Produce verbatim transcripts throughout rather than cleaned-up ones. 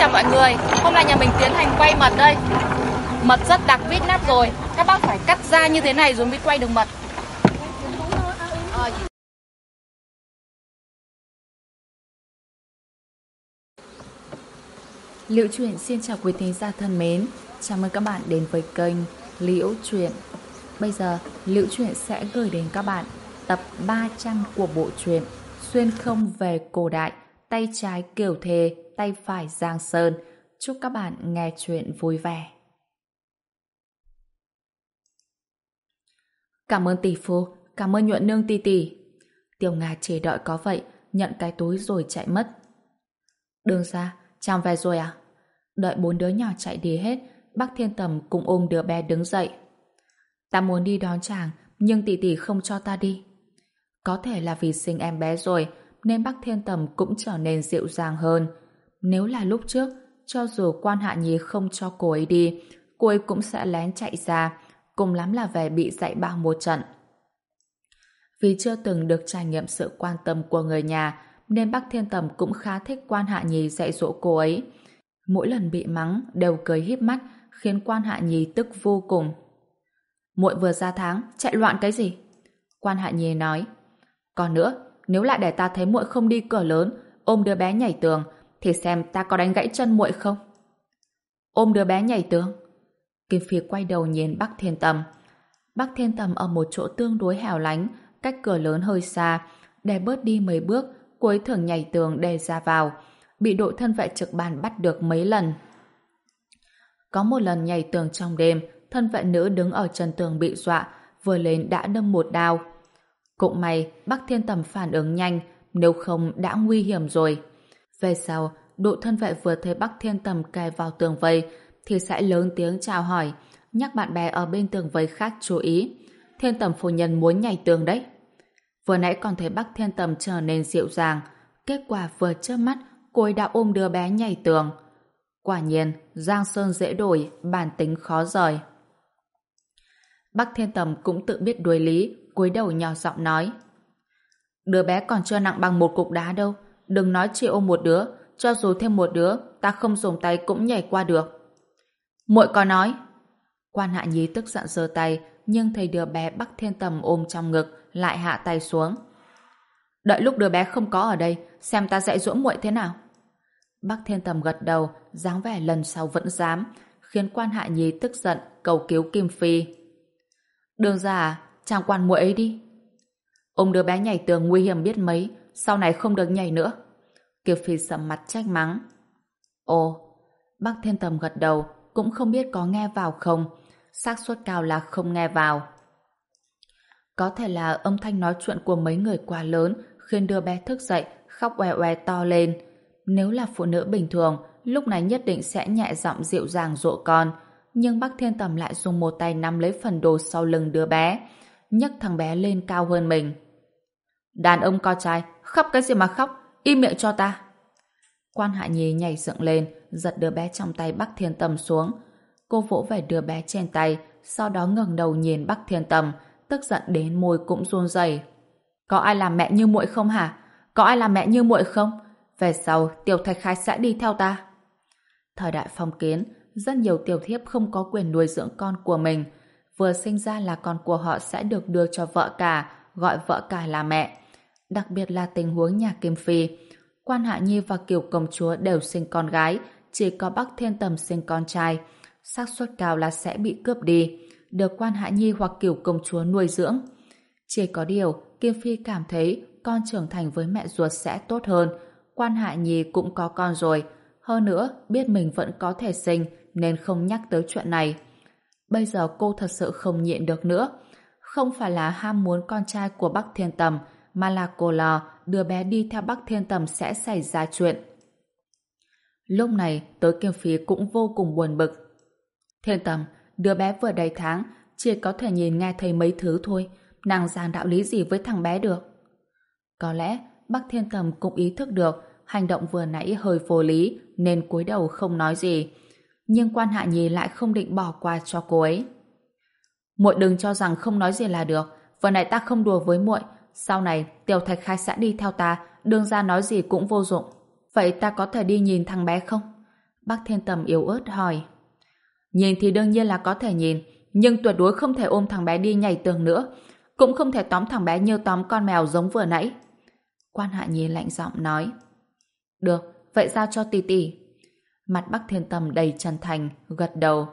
chào mọi người. Hôm nay nhà mình tiến hành quay mật đây. Mật rất đặc vít nắp rồi. Các bác phải cắt ra như thế này rồi mới quay được mật. À, Liễu Chuyện xin chào quý thính giả thân mến. Chào mừng các bạn đến với kênh Liễu Chuyện. Bây giờ Liễu Chuyện sẽ gửi đến các bạn tập ba trăm của bộ truyện Xuyên không về cổ đại, tay trái Kiều Thề, tay phải Giang Sơn. Chúc các bạn nghe chuyện vui vẻ. Cảm ơn tỷ phu, cảm ơn nhuận nương tỷ tỷ. Tiểu Nga chỉ đợi có vậy, nhận cái túi rồi chạy mất. Đường ra, chàng về rồi à? Đợi bốn đứa nhỏ chạy đi hết, bác Thiên Tầm cũng ôm đứa bé đứng dậy. Ta muốn đi đón chàng, nhưng tỷ tỷ không cho ta đi. Có thể là vì sinh em bé rồi, nên bác Thiên Tầm cũng trở nên dịu dàng hơn. Nếu là lúc trước, cho dù Quan Hạ Nhi không cho cô ấy đi, cô ấy cũng sẽ lén chạy ra, cùng lắm là về bị dạy bảo một trận. Vì chưa từng được trải nghiệm sự quan tâm của người nhà, nên bác Thiên Tầm cũng khá thích Quan Hạ Nhi dạy dỗ cô ấy. Mỗi lần bị mắng đều cười híp mắt, khiến Quan Hạ Nhi tức vô cùng. Muội vừa ra tháng, chạy loạn cái gì? Quan Hạ Nhi nói. Còn nữa, nếu lại để ta thấy muội không đi cửa lớn, ôm đứa bé nhảy tường, thì xem ta có đánh gãy chân muội không? Ôm đứa bé nhảy tường? Kim Phi quay đầu nhìn Bắc Thiên Tầm. Bắc Thiên Tầm ở một chỗ tương đối hẻo lánh, cách cửa lớn hơi xa, để bớt đi mấy bước, cô ấy thường nhảy tường để ra vào, bị đội thân vệ trực ban bắt được mấy lần. Có một lần nhảy tường trong đêm, thân vệ nữ đứng ở chân tường bị dọa, vừa lên đã đâm một đao. Cũng may Bắc Thiên Tầm phản ứng nhanh, nếu không đã nguy hiểm rồi. Về sau, đội thân vệ vừa thấy Bắc Thiên Tầm kề vào tường vây thì sẽ lớn tiếng chào hỏi, nhắc bạn bè ở bên tường vây khác chú ý. Thiên Tầm phu nhân muốn nhảy tường đấy. Vừa nãy còn thấy Bắc Thiên Tầm trở nên dịu dàng, kết quả vừa chớp mắt cô ấy đã ôm đứa bé nhảy tường. Quả nhiên, Giang Sơn dễ đổi, bản tính khó rời. Bắc Thiên Tầm cũng tự biết đuối lý, cúi đầu nhỏ giọng nói. Đứa bé còn chưa nặng bằng một cục đá đâu, đừng nói chỉ ôm một đứa, cho dù thêm một đứa, ta không dùng tay cũng nhảy qua được. Muội có nói. Quan Hạ Nhi tức giận giơ tay, nhưng thấy đứa bé Bắc Thiên Tầm ôm trong ngực, lại hạ tay xuống. Đợi lúc đứa bé không có ở đây, xem ta dạy dỗ muội thế nào. Bắc Thiên Tầm gật đầu, dáng vẻ lần sau vẫn dám, khiến Quan Hạ Nhi tức giận, cầu cứu Kim Phi. Đường ra à, chàng quản muội ấy đi. Ông đứa bé nhảy tường nguy hiểm biết mấy, sau này không được nhảy nữa. Kim Phi sầm mặt trách mắng. Ồ, Bắc Thiên Tầm gật đầu, cũng không biết có nghe vào không, xác suất cao là không nghe vào. Có thể là âm thanh nói chuyện của mấy người quá lớn khiến đứa bé thức dậy, khóc oe oe to lên. Nếu là phụ nữ bình thường, lúc này nhất định sẽ nhẹ giọng dịu dàng dỗ con, nhưng Bắc Thiên Tầm lại dùng một tay nắm lấy phần đồ sau lưng đứa bé, nhấc thằng bé lên cao hơn mình. Đàn ông con trai, khóc cái gì mà khóc, im miệng cho ta. Quan Hạ Nhi nhảy dựng lên, giật đứa bé trong tay Bắc Thiên Tầm xuống. Cô vỗ về đứa bé trên tay, sau đó ngẩng đầu nhìn Bắc Thiên Tầm, tức giận đến môi cũng run rẩy. Có ai làm mẹ như muội không hả? Có ai làm mẹ như muội không? Về sau, Tiểu Thạch Khai sẽ đi theo ta. Thời đại phong kiến, rất nhiều tiểu thiếp không có quyền nuôi dưỡng con của mình. Vừa sinh ra là con của họ sẽ được đưa cho vợ cả, gọi vợ cả là mẹ. Đặc biệt là tình huống nhà Kim Phi. Quan Hạ Nhi và Kiều Công Chúa đều sinh con gái, chỉ có Bắc Thiên Tầm sinh con trai. Xác suất cao là sẽ bị cướp đi, được Quan Hạ Nhi hoặc Kiều Công Chúa nuôi dưỡng. Chỉ có điều, Kim Phi cảm thấy con trưởng thành với mẹ ruột sẽ tốt hơn. Quan Hạ Nhi cũng có con rồi, hơn nữa biết mình vẫn có thể sinh nên không nhắc tới chuyện này. Bây giờ cô thật sự không nhịn được nữa. Không phải là ham muốn con trai của Bắc Thiên Tầm, mà là cô lo đứa bé đi theo Bắc Thiên Tầm sẽ xảy ra chuyện. Lúc này tới Kim Phi cũng vô cùng buồn bực. Thiên Tầm, đứa bé vừa đầy tháng, chỉ có thể nhìn nghe thấy mấy thứ thôi, nàng giảng đạo lý gì với thằng bé được. Có lẽ Bắc Thiên Tầm cũng ý thức được hành động vừa nãy hơi vô lý nên cúi đầu không nói gì. Nhưng Quan Hạ Nhi lại không định bỏ qua cho cô ấy. Muội đừng cho rằng không nói gì là được, vừa nãy ta không đùa với muội, sau này Tiểu Thạch Khai sẽ đi theo ta, đường ra nói gì cũng vô dụng. Vậy ta có thể đi nhìn thằng bé không? Bắc Thiên Tầm yếu ớt hỏi. Nhìn thì đương nhiên là có thể nhìn, nhưng tuyệt đối không thể ôm thằng bé đi nhảy tường nữa, cũng không thể tóm thằng bé như tóm con mèo giống vừa nãy. Quan Hạ Nhi lạnh giọng nói. Được, vậy giao cho tỷ tỷ. Mặt Bắc Thiên Tầm đầy chân thành, gật đầu.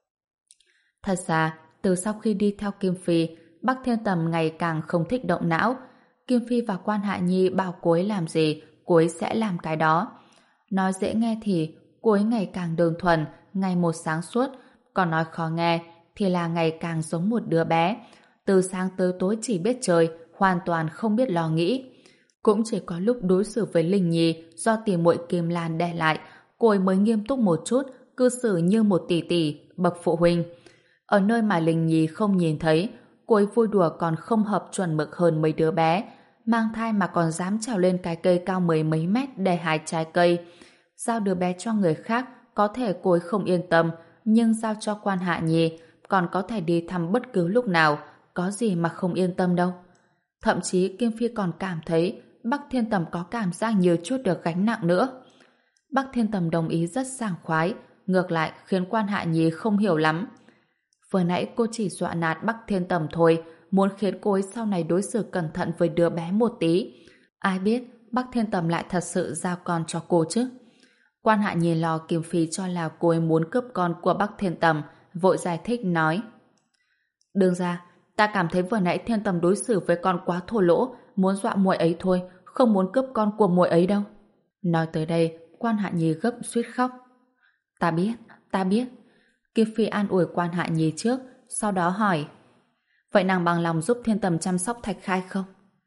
Thật ra, từ sau khi đi theo Kim Phi, Bắc Thiên Tầm ngày càng không thích động não. Kim Phi và Quan Hạ Nhi bảo cô ấy làm gì, cô ấy sẽ làm cái đó. Nói dễ nghe thì cô ấy ngày càng đơn thuần, ngày một sáng suốt, còn nói khó nghe thì là ngày càng giống một đứa bé. Từ sáng tới tối chỉ biết chơi, hoàn toàn không biết lo nghĩ. Cũng chỉ có lúc đối xử với Linh Nhi do tỷ muội Kim Lan để lại, cô ấy mới nghiêm túc một chút, cư xử như một tỷ tỷ, bậc phụ huynh. Ở nơi mà Linh Nhi không nhìn thấy, cô ấy vui đùa còn không hợp chuẩn mực hơn mấy đứa bé. Mang thai mà còn dám trèo lên cái cây cao mười mấy mét để hái trái cây. Giao đứa bé cho người khác, có thể cô ấy không yên tâm, nhưng giao cho Quan Hạ Nhi, còn có thể đi thăm bất cứ lúc nào, có gì mà không yên tâm đâu. Thậm chí Kim Phi còn cảm thấy Bắc Thiên Tầm có cảm giác nhiều chút được gánh nặng nữa. Bắc Thiên Tầm đồng ý rất sảng khoái, ngược lại khiến Quan Hạ Nhi không hiểu lắm. Vừa nãy cô chỉ dọa nạt Bắc Thiên Tầm thôi, muốn khiến cô ấy sau này đối xử cẩn thận với đứa bé một tí. Ai biết Bắc Thiên Tầm lại thật sự giao con cho cô chứ. Quan Hạ Nhi lo Kim Phi cho là cô ấy muốn cướp con của Bắc Thiên Tầm, vội giải thích nói. Đương ra, ta cảm thấy vừa nãy Thiên Tầm đối xử với con quá thô lỗ, muốn dọa muội ấy thôi, không muốn cướp con của muội ấy đâu. Nói tới đây, Quan Hạ Nhi gấp suýt khóc. Ta biết, ta biết. Kim Phi an ủi Quan Hạ Nhi trước, sau đó hỏi. Vậy nàng bằng lòng giúp Thiên Tầm chăm sóc Thạch Khai không?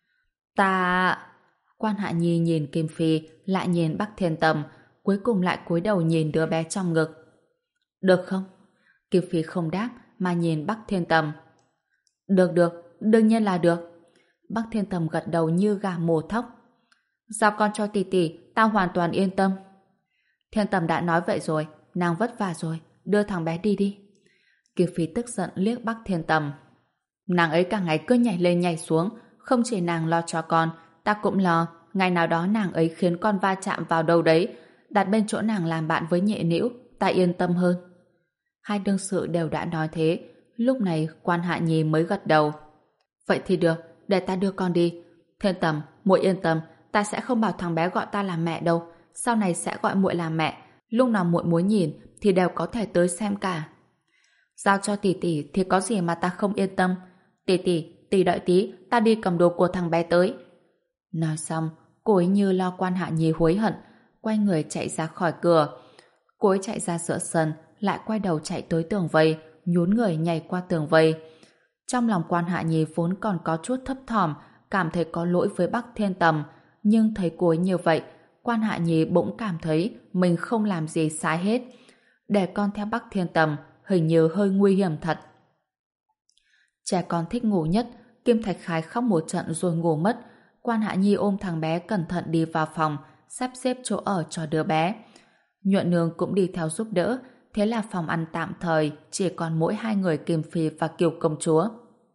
Ta... Quan Hạ Nhi nhìn Kim Phi, lại nhìn Bắc Thiên Tầm, cuối cùng lại cúi đầu nhìn đứa bé trong ngực. Được không? Kim Phi không đáp, mà nhìn Bắc Thiên Tầm. Được được, đương nhiên là được. Bắc Thiên Tầm gật đầu như gà mổ thóc. Giao con cho tỷ tỷ, tao hoàn toàn yên tâm. Thiên Tầm đã nói vậy rồi, nàng vất vả rồi, đưa thằng bé đi đi. Kim Phi tức giận liếc Bắc Thiên Tầm. Nàng ấy cả ngày cứ nhảy lên nhảy xuống, không chỉ nàng lo cho con, ta cũng lo, ngày nào đó nàng ấy khiến con va chạm vào đâu đấy, đặt bên chỗ nàng làm bạn với Nhẹ Nĩu, ta yên tâm hơn. Hai đương sự đều đã nói thế, lúc này Quan Hạ Nhi mới gật đầu. Vậy thì được, để ta đưa con đi. Thiên Tầm, muội yên tâm, ta sẽ không bảo thằng bé gọi ta là mẹ đâu, sau này sẽ gọi muội là mẹ, lúc nào muội muốn nhìn thì đều có thể tới xem cả. Giao cho tỷ tỷ thì có gì mà ta không yên tâm. Tỷ tỷ, tỷ đợi tí, ta đi cầm đồ của thằng bé tới. Nói xong, cô ấy như lo Quan Hạ Nhi hối hận, quay người chạy ra khỏi cửa. Cô ấy chạy ra giữa sân, lại quay đầu chạy tới tường vây, nhún người nhảy qua tường vây. Trong lòng Quan Hạ Nhi vốn còn có chút thấp thỏm, cảm thấy có lỗi với Bắc Thiên Tầm, nhưng thấy cô ấy như vậy, Quan Hạ Nhi bỗng cảm thấy mình không làm gì sai hết. Để con theo Bắc Thiên Tầm hình như hơi nguy hiểm thật. Trẻ con thích ngủ nhất, Kim Thạch Khái khóc một trận rồi ngủ mất. Quan Hạ Nhi ôm thằng bé cẩn thận đi vào phòng, sắp xếp chỗ ở cho đứa bé. Nhuận Nương cũng đi theo giúp đỡ, thế là phòng ăn tạm thời chỉ còn mỗi hai người Kim Phi và Kiều Công Chúa.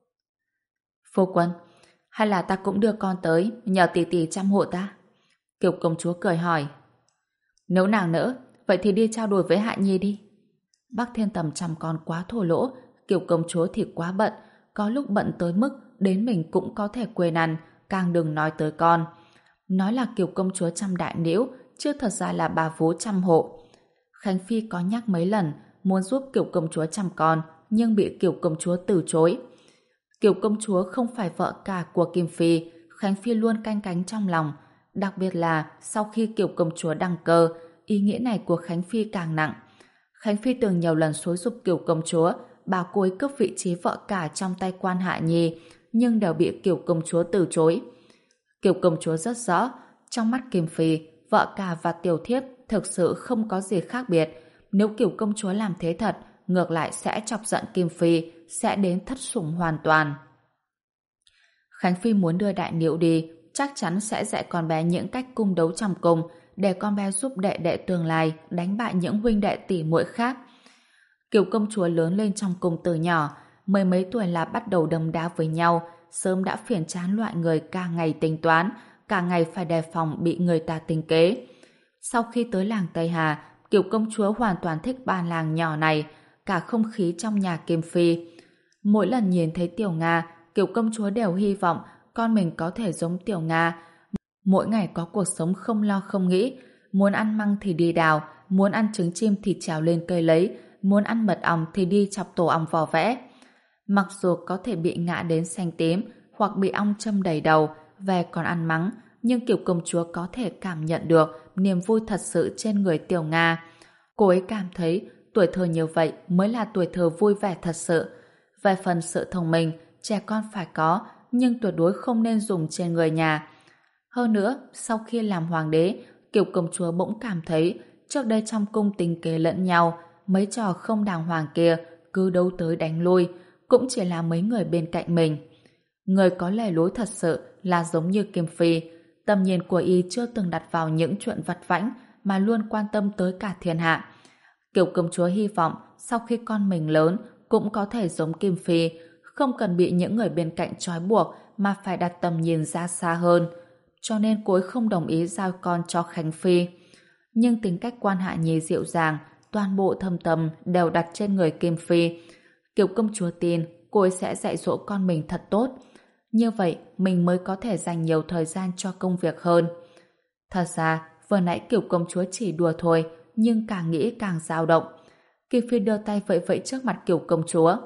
Phu quân, hay là ta cũng đưa con tới, nhờ tỷ tỷ chăm hộ ta? Kiều Công Chúa cười hỏi. Nếu nàng nỡ, vậy thì đi trao đổi với Hạ Nhi đi. Bắc Thiên Tầm chăm con quá thô lỗ, Kiều Công Chúa thì quá bận, có lúc bận tới mức đến mình cũng có thể quên ăn, càng đừng nói tới con. Nói là Kiều Công Chúa chăm Đại Nĩu, chứ thật ra là bà vú chăm hộ. Khánh Phi có nhắc mấy lần muốn giúp Kiều Công Chúa chăm con, nhưng bị Kiều Công Chúa từ chối. Kiều Công Chúa không phải vợ cả của Kim Phi, Khánh Phi luôn canh cánh trong lòng, đặc biệt là sau khi Kiều Công Chúa đăng cơ, ý nghĩa này của Khánh Phi càng nặng. Khánh Phi từng nhiều lần xúi giục Kiều Công Chúa bảo cô ấy cướp vị trí vợ cả trong tay Quan Hạ Nhi, nhưng đều bị Kiều Công Chúa từ chối. Kiều Công Chúa rất rõ, trong mắt Kim Phi, vợ cả và tiểu thiếp thực sự không có gì khác biệt. Nếu Kiều Công Chúa làm thế thật, ngược lại sẽ chọc giận Kim Phi, sẽ đến thất sủng hoàn toàn. Khánh Phi muốn đưa Đại Nĩu đi, chắc chắn sẽ dạy con bé những cách cung đấu trong cung, để con bé giúp đệ đệ tương lai đánh bại những huynh đệ tỷ muội khác. Kiều Công Chúa lớn lên trong cung từ nhỏ, mười mấy tuổi là bắt đầu đấm đá với nhau, sớm đã phiền chán loại người cả ngày tính toán, cả ngày phải đề phòng bị người ta tính kế. Sau khi tới làng Tây Hà, Kiều công chúa hoàn toàn thích bản làng nhỏ này, cả không khí trong nhà Kim Phi. Mỗi lần nhìn thấy Tiểu Nga, Kiều công chúa đều hy vọng con mình có thể giống Tiểu Nga. Mỗi ngày có cuộc sống không lo không nghĩ, muốn ăn măng thì đi đào, muốn ăn trứng chim thì trèo lên cây lấy, muốn ăn mật ong thì đi chọc tổ ong vò vẽ. Mặc dù có thể bị ngã đến xanh tím hoặc bị ong châm đầy đầu, về còn ăn mắng, nhưng Kiều công chúa có thể cảm nhận được niềm vui thật sự trên người Tiểu Nga. Cô ấy cảm thấy tuổi thơ như vậy mới là tuổi thơ vui vẻ thật sự. Về phần sự thông minh, trẻ con phải có, nhưng tuyệt đối không nên dùng trên người nhà. Hơn nữa, sau khi làm hoàng đế, Kiều công chúa bỗng cảm thấy trước đây trong cung tính kế lẫn nhau, mấy trò không đàng hoàng kia cứ đấu tới đánh lui, cũng chỉ là mấy người bên cạnh mình. Người có lề lối thật sự là giống như Kim Phi, tầm nhìn của y chưa từng đặt vào những chuyện vặt vãnh mà luôn quan tâm tới cả thiên hạ. Kiều công chúa hy vọng sau khi con mình lớn cũng có thể giống Kim Phi, không cần bị những người bên cạnh trói buộc mà phải đặt tầm nhìn ra xa hơn. Cho nên cô ấy không đồng ý giao con cho Khánh Phi. Nhưng tính cách Quan Hạ Nhi dịu dàng, toàn bộ thâm tâm đều đặt trên người Kim Phi. Kiều công chúa tin cô ấy sẽ dạy dỗ con mình thật tốt. Như vậy mình mới có thể dành nhiều thời gian cho công việc hơn. Thật ra vừa nãy Kiều công chúa chỉ đùa thôi, nhưng càng nghĩ càng dao động. Kim Phi đưa tay vẫy vẫy trước mặt Kiều công chúa.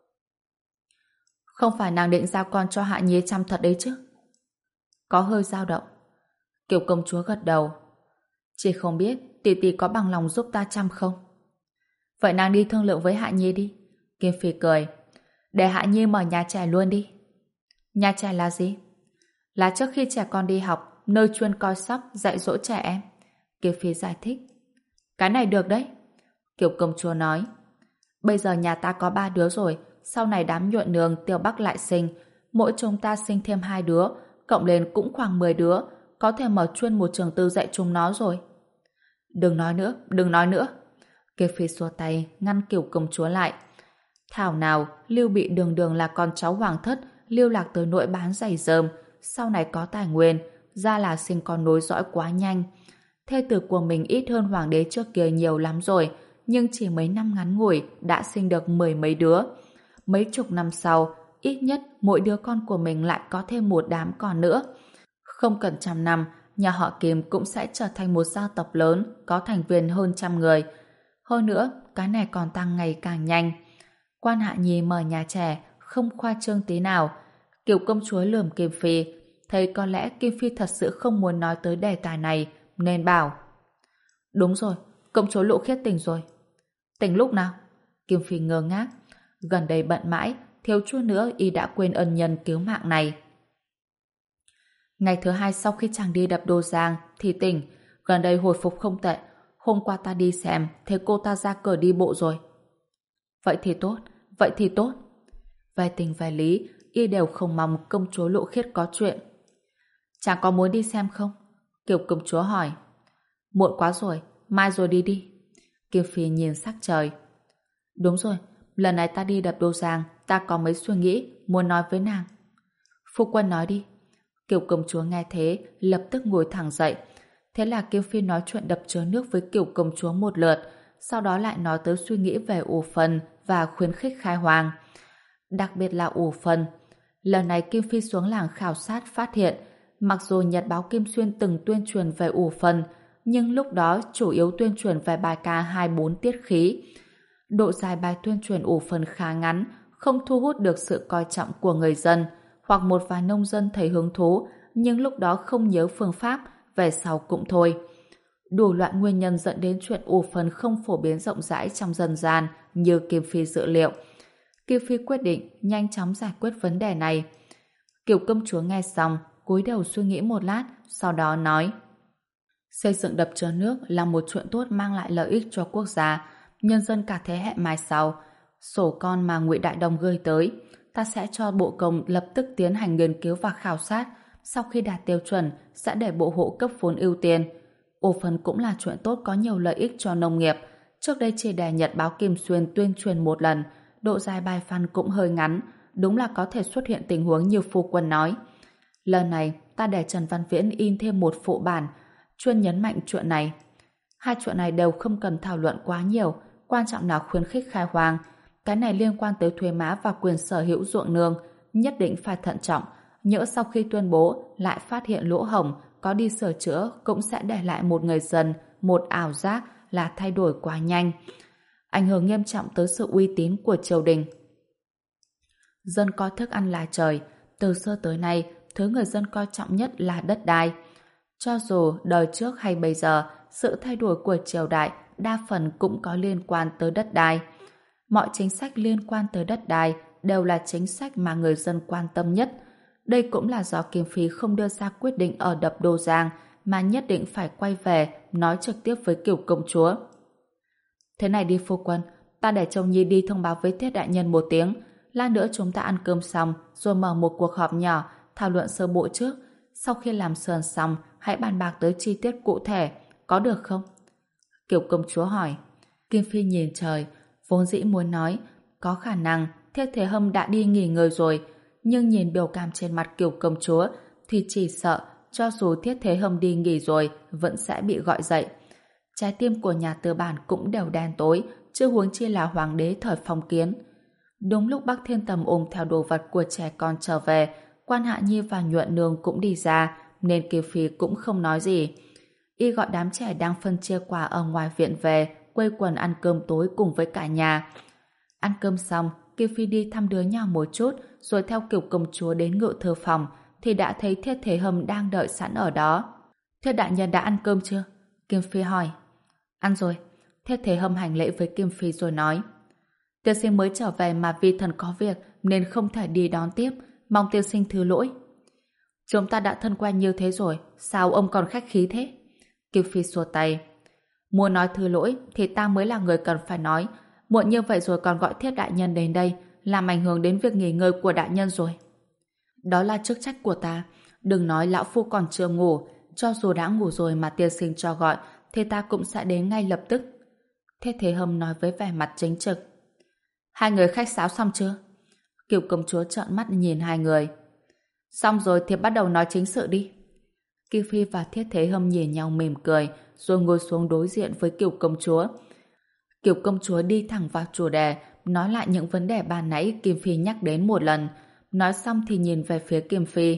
Không phải nàng định giao con cho Hạ Nhi chăm thật đấy chứ? Có hơi dao động. Kiều công chúa gật đầu. Chỉ không biết tỷ tỷ có bằng lòng giúp ta chăm không? Vậy nàng đi thương lượng với Hạ Nhi đi. Kim Phi cười. Để Hạ Nhi mở nhà trẻ luôn đi. Nhà trẻ là gì? Là trước khi trẻ con đi học, nơi chuyên coi sóc dạy dỗ trẻ em. Kim Phi giải thích. Cái này được đấy. Kiều công chúa nói. Bây giờ nhà ta có ba đứa rồi, sau này đám nhuận nương Tiêu Bắc lại sinh, mỗi chúng ta sinh thêm hai đứa, cộng lên cũng khoảng mười đứa, có thể mở chuyên một trường tư dạy chúng nó rồi. Đừng nói nữa, đừng nói nữa. Kiều Phi xua tay ngăn Kiều công chúa lại. Thảo nào Lưu Bị đường đường là con cháu hoàng thất, lưu lạc tới nỗi bán giày rơm, sau này có tài nguyên, ra là sinh con nối dõi quá nhanh. Thê tử của mình ít hơn hoàng đế trước kia nhiều lắm rồi, nhưng chỉ mấy năm ngắn ngủi đã sinh được mười mấy đứa. Mấy chục năm sau, ít nhất mỗi đứa con của mình lại có thêm một đám con nữa. Không cần trăm năm, nhà họ Kim cũng sẽ trở thành một gia tộc lớn, có thành viên hơn trăm người. Hơn nữa, cái này còn tăng ngày càng nhanh. Quan Hạ Nhi mở nhà trẻ, không khoa trương tí nào. Kiều công chúa lườm Kim Phi, thấy có lẽ Kim Phi thật sự không muốn nói tới đề tài này, nên bảo. Đúng rồi, công chúa Lũ Khiết tỉnh rồi. Tỉnh lúc nào? Kim Phi ngơ ngác. Gần đây bận mãi, thiếu chút nữa y đã quên ân nhân cứu mạng này. Ngày thứ hai sau khi chàng đi đập Đô Giang thì tỉnh, gần đây hồi phục không tệ. Hôm qua ta đi xem, thấy cô ta ra cửa đi bộ rồi. Vậy thì tốt, vậy thì tốt. Về tình về lý, y đều không mong công chúa Lũ Khiết có chuyện. Chàng có muốn đi xem không? Kiều công chúa hỏi. Muộn quá rồi, mai rồi đi đi. Kim Phi nhìn sắc trời. Đúng rồi, lần này ta đi đập Đô Giang, ta có mấy suy nghĩ muốn nói với nàng. Phu quân nói đi. Kiều công chúa nghe thế, lập tức ngồi thẳng dậy. Thế là Kim Phi nói chuyện đập chứa nước với Kiều công chúa một lượt, sau đó lại nói tới suy nghĩ về ủ phần và khuyến khích khai hoang. Đặc biệt là ủ phần. Lần này Kim Phi xuống làng khảo sát phát hiện, mặc dù Nhật báo Kim Xuyên từng tuyên truyền về ủ phần, nhưng lúc đó chủ yếu tuyên truyền về bài ca hai bốn tiết khí. Độ dài bài tuyên truyền ủ phần khá ngắn, không thu hút được sự coi trọng của người dân, hoặc một vài nông dân thấy hứng thú, nhưng lúc đó không nhớ phương pháp, về sau cũng thôi. Đủ loại nguyên nhân dẫn đến chuyện ủ phần không phổ biến rộng rãi trong dân gian như Kim Phi dự liệu. Kim Phi quyết định nhanh chóng giải quyết vấn đề này. Kiều công chúa nghe xong, cúi đầu suy nghĩ một lát, sau đó nói: xây dựng đập chứa nước là một chuyện tốt mang lại lợi ích cho quốc gia, nhân dân cả thế hệ mai sau. Sổ con mà Ngụy Đại Đồng gửi tới, ta sẽ cho bộ công lập tức tiến hành nghiên cứu và khảo sát. Sau khi đạt tiêu chuẩn, sẽ để bộ hộ cấp vốn ưu tiên. Ủ phần cũng là chuyện tốt có nhiều lợi ích cho nông nghiệp. Trước đây chỉ để Nhật báo Kim Xuyên tuyên truyền một lần, độ dài bài văn cũng hơi ngắn, đúng là có thể xuất hiện tình huống như phu quân nói. Lần này, ta để Trần Văn Viễn in thêm một phụ bản, chuyên nhấn mạnh chuyện này. Hai chuyện này đều không cần thảo luận quá nhiều, quan trọng là khuyến khích khai hoang. Cái này liên quan tới thuế má và quyền sở hữu ruộng nương, nhất định phải thận trọng, nhỡ sau khi tuyên bố lại phát hiện lỗ hổng, có đi sửa chữa cũng sẽ để lại một người dân, một ảo giác là thay đổi quá nhanh, ảnh hưởng nghiêm trọng tới sự uy tín của triều đình. Dân coi thức ăn là trời, từ xưa tới nay, thứ người dân coi trọng nhất là đất đai. Cho dù đời trước hay bây giờ, sự thay đổi của triều đại đa phần cũng có liên quan tới đất đai. Mọi chính sách liên quan tới đất đai đều là chính sách mà người dân quan tâm nhất. Đây cũng là do Kim Phi không đưa ra quyết định ở đập Đô Giang mà nhất định phải quay về nói trực tiếp với Kiều công chúa. Thế này đi phu quân, ta để Châu Nhi đi thông báo với Thiết đại nhân một tiếng, lát nữa chúng ta ăn cơm xong rồi mở một cuộc họp nhỏ thảo luận sơ bộ trước, sau khi làm sườn xong hãy bàn bạc tới chi tiết cụ thể, có được không? Kiều công chúa hỏi. Kim Phi nhìn trời, vốn dĩ muốn nói có khả năng Thiết Thế Hâm đã đi nghỉ ngơi rồi, nhưng nhìn biểu cảm trên mặt Kiều công chúa thì chỉ sợ cho dù Thiết Thế Hâm đi nghỉ rồi vẫn sẽ bị gọi dậy. Trái tim của nhà tư bản cũng đều đen tối, chưa huống chi là hoàng đế thời phong kiến. Đúng lúc Bắc Thiên Tầm ôm theo đồ vật của trẻ con trở về, Quan Hạ Nhi và Nhuận Nương cũng đi ra, nên Kiều Phi cũng không nói gì. Y gọi đám trẻ đang phân chia quà ở ngoài viện về, quây quần ăn cơm tối cùng với cả nhà. Ăn cơm xong, Kiều Phi đi thăm đứa nhỏ một chút, rồi theo Kiều công chúa đến ngự thư phòng, thì đã thấy Thiết Thế Hâm đang đợi sẵn ở đó. Thiết đại nhân đã ăn cơm chưa? Kim Phi hỏi. Ăn rồi. Thiết Thế Hâm hành lễ với Kim Phi rồi nói. Tiên sinh mới trở về mà vi thần có việc nên không thể đi đón tiếp, mong tiên sinh thứ lỗi. Chúng ta đã thân quen như thế rồi, sao ông còn khách khí thế? Kim Phi xua tay. Muốn nói thứ lỗi thì ta mới là người cần phải nói. Muộn như vậy rồi còn gọi Thiết đại nhân đến đây, làm ảnh hưởng đến việc nghỉ ngơi của đại nhân rồi. Đó là chức trách của ta. Đừng nói lão phu còn chưa ngủ, cho dù đã ngủ rồi mà tiên sinh cho gọi thì ta cũng sẽ đến ngay lập tức. Thiết Thế Hâm nói với vẻ mặt chính trực. Hai người khách sáo xong chưa? Kiều công chúa trợn mắt nhìn hai người. Xong rồi thì bắt đầu nói chính sự đi. Kiều Phi và Thiết Thế Hâm nhìn nhau mỉm cười, rồi ngồi xuống đối diện với Kiều công chúa. Kiều công chúa đi thẳng vào chủ đề, nói lại những vấn đề ban nãy Kim Phi nhắc đến một lần. Nói xong thì nhìn về phía Kim Phi.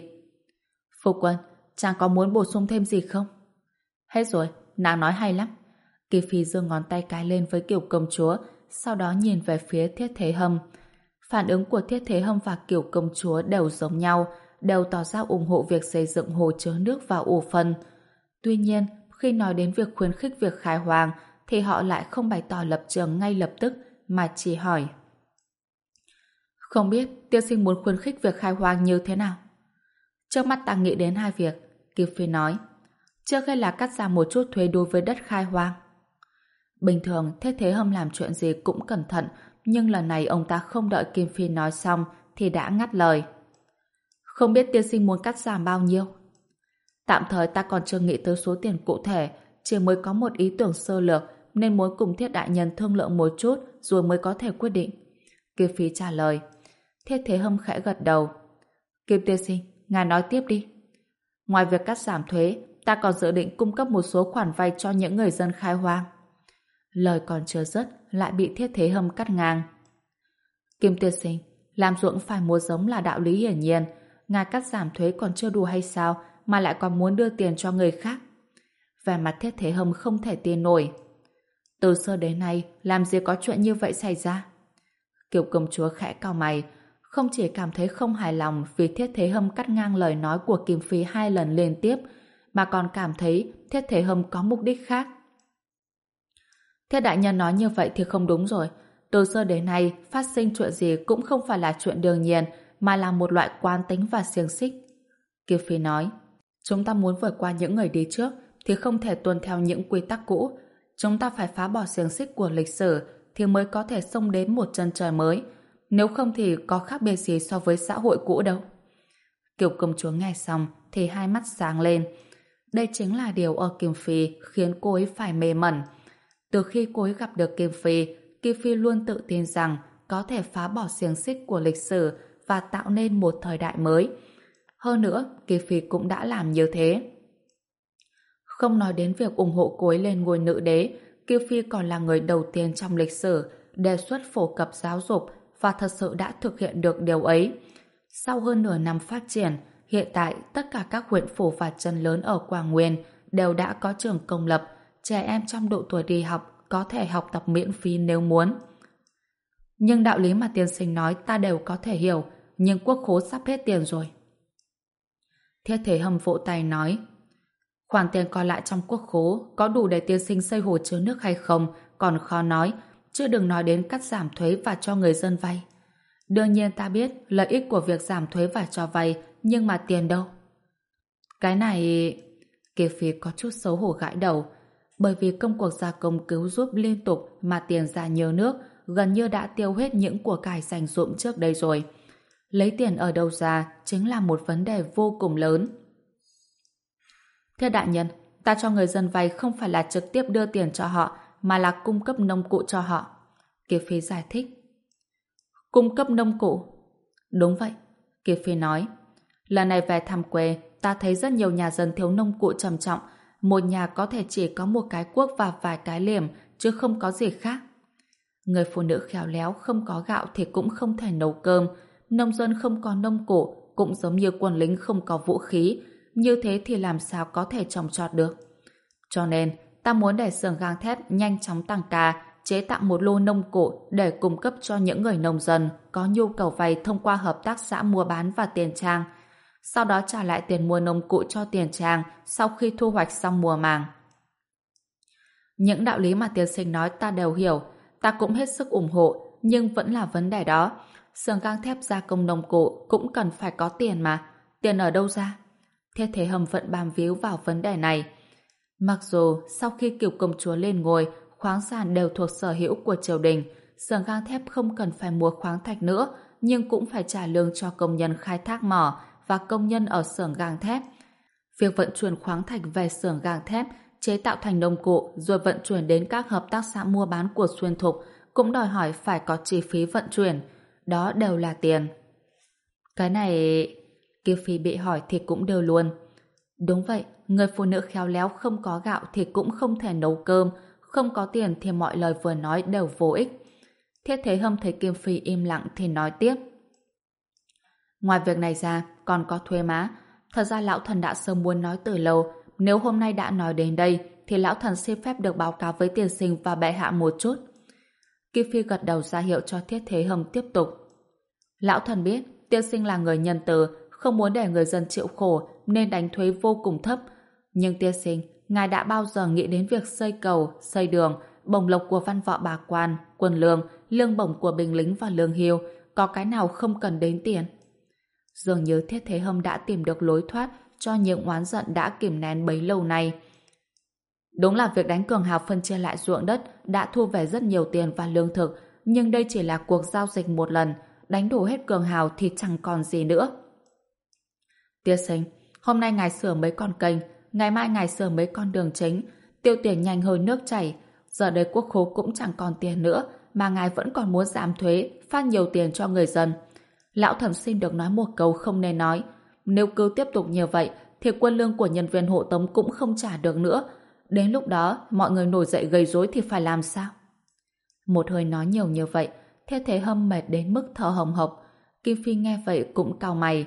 Phu quân, chàng có muốn bổ sung thêm gì không? Hết rồi, nàng nói hay lắm. Kim Phi giơ ngón tay cái lên với Kiều công chúa, sau đó nhìn về phía Thiết Thế Hâm. Phản ứng của Thiết Thế Hâm và Kiều công chúa đều giống nhau, đều tỏ ra ủng hộ việc xây dựng hồ chứa nước và ủ phân. Tuy nhiên, khi nói đến việc khuyến khích việc khai hoang, thì họ lại không bày tỏ lập trường ngay lập tức, mà chỉ hỏi. Không biết tiên sinh muốn khuyến khích việc khai hoang như thế nào? Trước mắt ta nghĩ đến hai việc, Kim Phi nói. Trước hết là cắt giảm một chút thuế đối với đất khai hoang. Bình thường, Thiết Thế Hâm làm chuyện gì cũng cẩn thận, nhưng lần này ông ta không đợi Kim Phi nói xong thì đã ngắt lời. Không biết tiên sinh muốn cắt giảm bao nhiêu? Tạm thời ta còn chưa nghĩ tới số tiền cụ thể, chỉ mới có một ý tưởng sơ lược nên muốn cùng Thiết đại nhân thương lượng một chút rồi mới có thể quyết định. Kim Phi trả lời. Thiết Thế Hâm khẽ gật đầu. Kim tiên sinh, ngài nói tiếp đi. Ngoài việc cắt giảm thuế, ta còn dự định cung cấp một số khoản vay cho những người dân khai hoang. Lời còn chưa dứt lại bị Thiết Thế Hâm cắt ngang. Kim tiên sinh, làm ruộng phải mua giống là đạo lý hiển nhiên. Ngài cắt giảm thuế còn chưa đủ hay sao mà lại còn muốn đưa tiền cho người khác? Vẻ mặt Thiết Thế Hâm không thể tin nổi. Từ xưa đến nay làm gì có chuyện như vậy xảy ra? Kiều công chúa khẽ cau mày, không chỉ cảm thấy không hài lòng vì Thiết Thế Hâm cắt ngang lời nói của Kim Phi hai lần liên tiếp, mà còn cảm thấy Thiết Thế Hâm có mục đích khác. Thiết đại nhân nói như vậy thì không đúng rồi. Từ xưa đến nay phát sinh chuyện gì cũng không phải là chuyện đương nhiên, mà là một loại quán tính và xiềng xích. Kiều Phi nói, chúng ta muốn vượt qua những người đi trước thì không thể tuân theo những quy tắc cũ. Chúng ta phải phá bỏ xiềng xích của lịch sử thì mới có thể xông đến một chân trời mới. Nếu không thì có khác biệt gì so với xã hội cũ đâu. Kiều công chúa nghe xong thì hai mắt sáng lên. Đây chính là điều ở Kim Phi khiến cô ấy phải mê mẩn. Từ khi cô ấy gặp được Kim Phi, Kim Phi luôn tự tin rằng có thể phá bỏ xiềng xích của lịch sử và tạo nên một thời đại mới. Hơn nữa, Kim Phi cũng đã làm như thế. Không nói đến việc ủng hộ cô ấy lên ngôi nữ đế, Kiều Phi còn là người đầu tiên trong lịch sử đề xuất phổ cập giáo dục và thật sự đã thực hiện được điều ấy. Sau hơn nửa năm phát triển, hiện tại tất cả các huyện phủ và trấn lớn ở Quảng Nguyên đều đã có trường công lập, trẻ em trong độ tuổi đi học có thể học tập miễn phí nếu muốn. Nhưng đạo lý mà tiên sinh nói ta đều có thể hiểu, nhưng quốc khố sắp hết tiền rồi. Thiết Thế Hâm vỗ tay nói, khoản tiền còn lại trong quốc khố có đủ để tiên sinh xây hồ chứa nước hay không còn khó nói, chứ đừng nói đến cắt giảm thuế và cho người dân vay. Đương nhiên ta biết lợi ích của việc giảm thuế và cho vay, nhưng mà tiền đâu? Cái này... Kiều Phi có chút xấu hổ gãi đầu, bởi vì công cuộc gia công cứu giúp liên tục mà tiền ra nhiều nước, gần như đã tiêu hết những của cải dành dụm trước đây rồi. Lấy tiền ở đâu ra chính là một vấn đề vô cùng lớn. Thưa đại nhân, ta cho người dân vay không phải là trực tiếp đưa tiền cho họ, mà là cung cấp nông cụ cho họ. Kiều Phi giải thích. Cung cấp nông cụ? Đúng vậy, Kiều Phi nói. Lần này về thăm quê, ta thấy rất nhiều nhà dân thiếu nông cụ trầm trọng. Một nhà có thể chỉ có một cái cuốc và vài cái liềm, chứ không có gì khác. Người phụ nữ khéo léo không có gạo thì cũng không thể nấu cơm. Nông dân không có nông cụ, cũng giống như quân lính không có vũ khí. Như thế thì làm sao có thể trồng trọt được. Cho nên, ta muốn để xưởng gang thép nhanh chóng tăng ca, chế tạo một lô nông cụ để cung cấp cho những người nông dân có nhu cầu vay thông qua hợp tác xã mua bán và tiền trang. Sau đó trả lại tiền mua nông cụ cho tiền trang sau khi thu hoạch xong mùa màng. Những đạo lý mà tiên sinh nói ta đều hiểu, ta cũng hết sức ủng hộ, nhưng vẫn là vấn đề đó. Xưởng gang thép gia công nông cụ cũng cần phải có tiền mà. Tiền ở đâu ra? Thiết Thế Hâm vẫn bám víu vào vấn đề này. Mặc dù sau khi Kiều công chúa lên ngôi, khoáng sản đều thuộc sở hữu của triều đình, xưởng gang thép không cần phải mua khoáng thạch nữa, nhưng cũng phải trả lương cho công nhân khai thác mỏ và công nhân ở xưởng gang thép. Việc vận chuyển khoáng thạch về xưởng gang thép, chế tạo thành nông cụ rồi vận chuyển đến các hợp tác xã mua bán của Xuyên Thục cũng đòi hỏi phải có chi phí vận chuyển. Đó đều là tiền. Cái này... Kiều Phi bị hỏi thì cũng đều luôn. Đúng vậy, người phụ nữ khéo léo không có gạo thì cũng không thể nấu cơm, không có tiền thì mọi lời vừa nói đều vô ích. Thiết Thế Hâm thấy Kiều Phi im lặng thì nói tiếp. Ngoài việc này ra, còn có thuế má. Thật ra lão thần đã sớm muốn nói từ lâu, nếu hôm nay đã nói đến đây thì lão thần xin phép được báo cáo với tiên sinh và bệ hạ một chút. Kiều Phi gật đầu ra hiệu cho Thiết Thế Hâm tiếp tục. Lão thần biết tiên sinh là người nhân từ, không muốn để người dân chịu khổ nên đánh thuế vô cùng thấp. Nhưng tiên sinh, ngài đã bao giờ nghĩ đến việc xây cầu, xây đường, bổng lộc của văn võ bà quan, quân lương, lương bổng của binh lính và lương hưu, có cái nào không cần đến tiền? Dường như Thiết Thế Hâm đã tìm được lối thoát cho những oán giận đã kìm nén bấy lâu nay. Đúng là việc đánh cường hào phân chia lại ruộng đất đã thu về rất nhiều tiền và lương thực, nhưng đây chỉ là cuộc giao dịch một lần, đánh đổ hết cường hào thì chẳng còn gì nữa. Tiên sinh, hôm nay ngài sửa mấy con kênh, ngày mai ngài sửa mấy con đường chính, tiêu tiền nhanh hơn nước chảy. Giờ đây quốc khố cũng chẳng còn tiền nữa, mà ngài vẫn còn muốn giảm thuế, phát nhiều tiền cho người dân. Lão thần xin được nói một câu không nên nói. Nếu cứ tiếp tục như vậy, thì quân lương của nhân viên hộ tống cũng không trả được nữa. Đến lúc đó, mọi người nổi dậy gây rối thì phải làm sao? Một hơi nói nhiều như vậy, Thiết Thế Hâm mệt đến mức thở hồng hộc. Kim Phi nghe vậy cũng cau mày.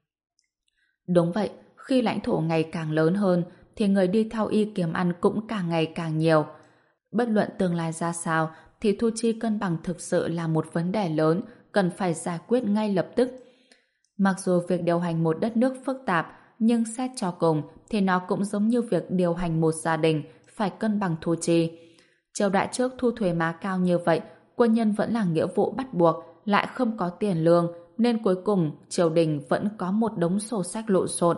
Đúng vậy, khi lãnh thổ ngày càng lớn hơn, thì người đi theo y kiếm ăn cũng càng ngày càng nhiều. Bất luận tương lai ra sao, thì thu chi cân bằng thực sự là một vấn đề lớn, cần phải giải quyết ngay lập tức. Mặc dù việc điều hành một đất nước phức tạp, nhưng xét cho cùng thì nó cũng giống như việc điều hành một gia đình, phải cân bằng thu chi. Triều đại trước thu thuế má cao như vậy, quân nhân vẫn là nghĩa vụ bắt buộc, lại không có tiền lương, nên cuối cùng triều đình vẫn có một đống sổ sách lộn xộn.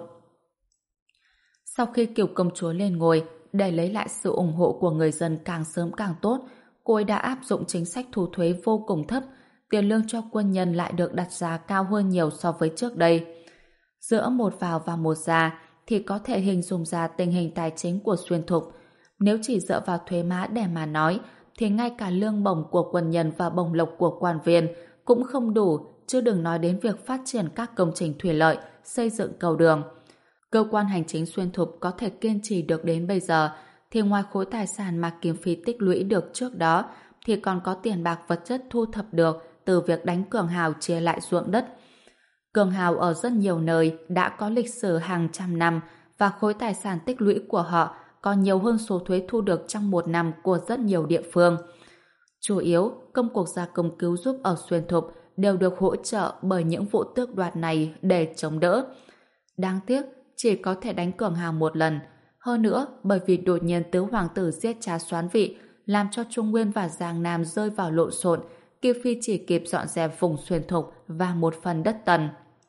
Sau khi Kiều công chúa lên ngôi, để lấy lại sự ủng hộ của người dân càng sớm càng tốt, cô ấy đã áp dụng chính sách thu thuế vô cùng thấp, tiền lương cho quân nhân lại được đặt giá cao hơn nhiều so với trước đây. Giữa một vào và một ra thì có thể hình dung ra tình hình tài chính của Xuyên Thục. Nếu chỉ dựa vào thuế má để mà nói, thì ngay cả lương bổng của quân nhân và bổng lộc của quan viên cũng không đủ, chứ đừng nói đến việc phát triển các công trình thủy lợi, xây dựng cầu đường. cơ quan hành chính Xuyên Thục có thể kiên trì được đến bây giờ, thì ngoài khối tài sản mà Kim Phi tích lũy được trước đó, thì còn có tiền bạc vật chất thu thập được từ việc đánh cường hào chia lại ruộng đất. Cường hào ở rất nhiều nơi đã có lịch sử hàng trăm năm, và khối tài sản tích lũy của họ còn nhiều hơn số thuế thu được trong một năm của rất nhiều địa phương. Chủ yếu, công cuộc gia công cứu giúp ở Xuyên Thục đều được hỗ trợ bởi những vụ tước đoạt này để chống đỡ. Đáng tiếc, chỉ có thể đánh cường hào một lần. Hơn nữa, bởi vì đột nhiên tứ hoàng tử giết cha Soán Vị, làm cho Trung Nguyên và Giang Nam rơi vào lộn xộn, Kim Phi chỉ kịp dọn dẹp vùng Xuyên Thục và một phần đất Tần.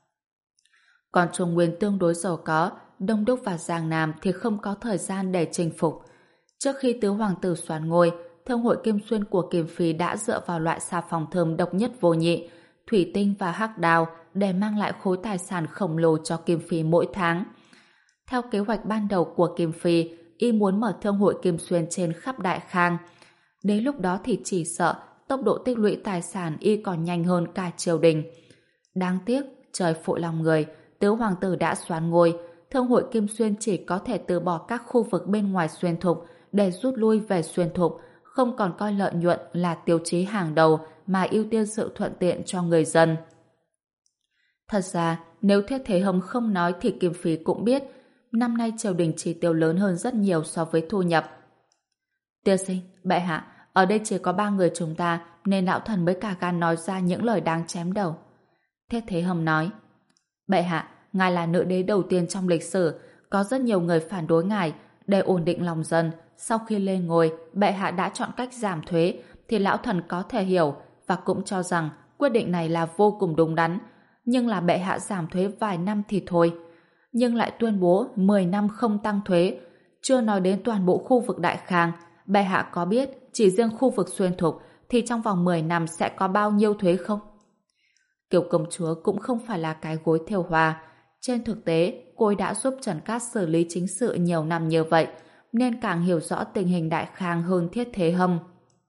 Còn Trung Nguyên tương đối giàu có, Đông Đúc và Giang Nam thì không có thời gian để chinh phục. Trước khi tứ hoàng tử soán ngôi, Thương hội Kim Xuyên của Kim Phi đã dựa vào loại xà phòng thơm độc nhất vô nhị, thủy tinh và hắc đào để mang lại khối tài sản khổng lồ cho Kim Phi mỗi tháng. Theo kế hoạch ban đầu của Kim Phi, y muốn mở Thương hội Kim Xuyên trên khắp Đại Khang. Đến lúc đó thì chỉ sợ tốc độ tích lũy tài sản y còn nhanh hơn cả triều đình. Đáng tiếc, trời phụ lòng người, tứ hoàng tử đã soán ngôi, Thương hội Kim Xuyên chỉ có thể từ bỏ các khu vực bên ngoài Xuyên Thục để rút lui về Xuyên Thục, không còn coi lợi nhuận là tiêu chí hàng đầu mà ưu tiên sự thuận tiện cho người dân. Thật ra, nếu Thiết Thế Hồng không nói thì Kim Phi cũng biết, năm nay triều đình chi tiêu lớn hơn rất nhiều so với thu nhập. Tiên sinh, bệ hạ, ở đây chỉ có ba người chúng ta, nên lão thần mới cả gan nói ra những lời đáng chém đầu. Thiết Thế Hồng nói, bệ hạ, ngài là nữ đế đầu tiên trong lịch sử, có rất nhiều người phản đối ngài. Để ổn định lòng dân, sau khi lên ngôi, bệ hạ đã chọn cách giảm thuế, thì lão thần có thể hiểu và cũng cho rằng quyết định này là vô cùng đúng đắn. Nhưng là bệ hạ giảm thuế vài năm thì thôi, nhưng lại tuyên bố mười năm không tăng thuế, chưa nói đến toàn bộ khu vực Đại Khang. Bệ hạ có biết chỉ riêng khu vực Xuyên Thục thì trong vòng mười năm sẽ có bao nhiêu thuế không? Kiều công chúa cũng không phải là cái gối thêu hoa. Trên thực tế, cô ấy đã giúp Trần Cát xử lý chính sự nhiều năm như vậy, nên càng hiểu rõ tình hình Đại Khang hơn Thiết Thế Hâm.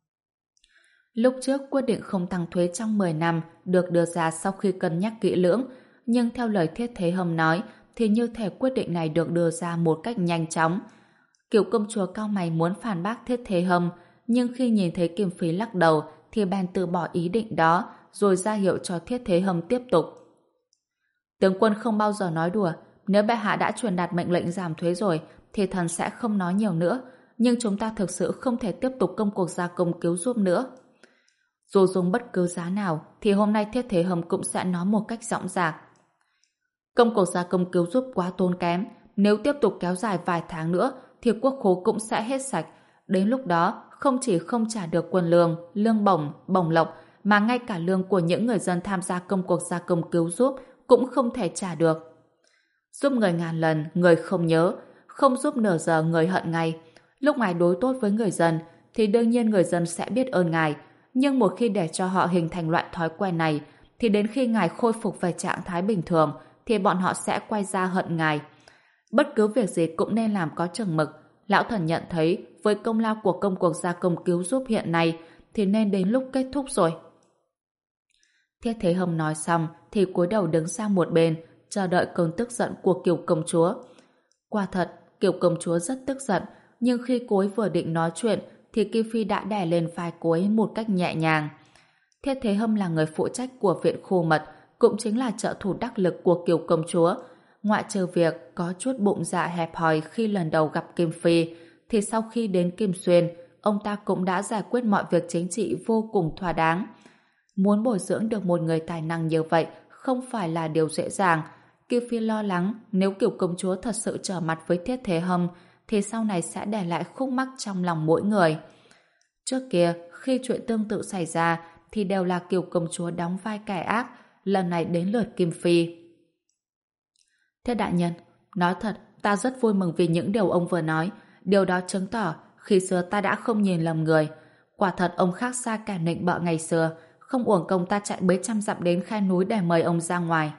Lúc trước quyết định không tăng thuế trong mười năm được đưa ra sau khi cân nhắc kỹ lưỡng, nhưng theo lời Thiết Thế Hâm nói thì như thể quyết định này được đưa ra một cách nhanh chóng. Kiều công chúa cau mày muốn phản bác Thiết Thế Hâm, nhưng khi nhìn thấy Kim Phi lắc đầu thì bèn từ bỏ ý định đó, rồi ra hiệu cho Thiết Thế Hâm tiếp tục. Tướng quân không bao giờ nói đùa, nếu bệ hạ đã truyền đạt mệnh lệnh giảm thuế rồi thì thần sẽ không nói nhiều nữa, nhưng chúng ta thực sự không thể tiếp tục công cuộc gia công cứu giúp nữa. Dù dùng bất cứ giá nào thì hôm nay Thiết Thế Hâm cũng sẽ nói một cách dõng dạc. Công cuộc gia công cứu giúp quá tốn kém, nếu tiếp tục kéo dài vài tháng nữa thì quốc khố cũng sẽ hết sạch. Đến lúc đó không chỉ không trả được quân lương, lương bổng, bổng lộc, mà ngay cả lương của những người dân tham gia công cuộc gia công cứu giúp cũng không thể trả được. Giúp người ngàn lần, người không nhớ, không giúp nửa giờ người hận ngay. Lúc ngài đối tốt với người dân thì đương nhiên người dân sẽ biết ơn ngài, nhưng một khi để cho họ hình thành loại thói quen này thì đến khi ngài khôi phục về trạng thái bình thường thì bọn họ sẽ quay ra hận ngài. Bất cứ việc gì cũng nên làm có chừng mực. Lão thần nhận thấy với công lao của công cuộc gia công cứu giúp hiện nay thì nên đến lúc kết thúc rồi. Thiết Thế Hâm nói xong thì cúi đầu đứng sang một bên, chờ đợi cơn tức giận của Kiều công chúa. Quả thật, Kiều công chúa rất tức giận, nhưng khi cô ấy vừa định nói chuyện thì Kim Phi đã đè lên vai cô ấy một cách nhẹ nhàng. Thiết Thế Hâm là người phụ trách của viện khu mật, cũng chính là trợ thủ đắc lực của Kiều công chúa. Ngoại trừ việc có chút bụng dạ hẹp hòi khi lần đầu gặp Kim Phi, thì sau khi đến Kim Xuyên, ông ta cũng đã giải quyết mọi việc chính trị vô cùng thỏa đáng. Muốn bồi dưỡng được một người tài năng như vậy không phải là điều dễ dàng. Kim Phi lo lắng nếu Kiều công chúa thật sự trở mặt với Thiết Thế Hâm thì sau này sẽ để lại khúc mắc trong lòng mỗi người. Trước kia, khi chuyện tương tự xảy ra thì đều là Kiều công chúa đóng vai kẻ ác, lần này đến lượt Kim Phi. Thiết đại nhân, nói thật, ta rất vui mừng vì những điều ông vừa nói. Điều đó chứng tỏ khi xưa ta đã không nhìn lầm người. Quả thật ông khác xa kẻ nịnh bợ ngày xưa, không uổng công ta chạy mấy trăm dặm đến khe núi để mời ông ra ngoài.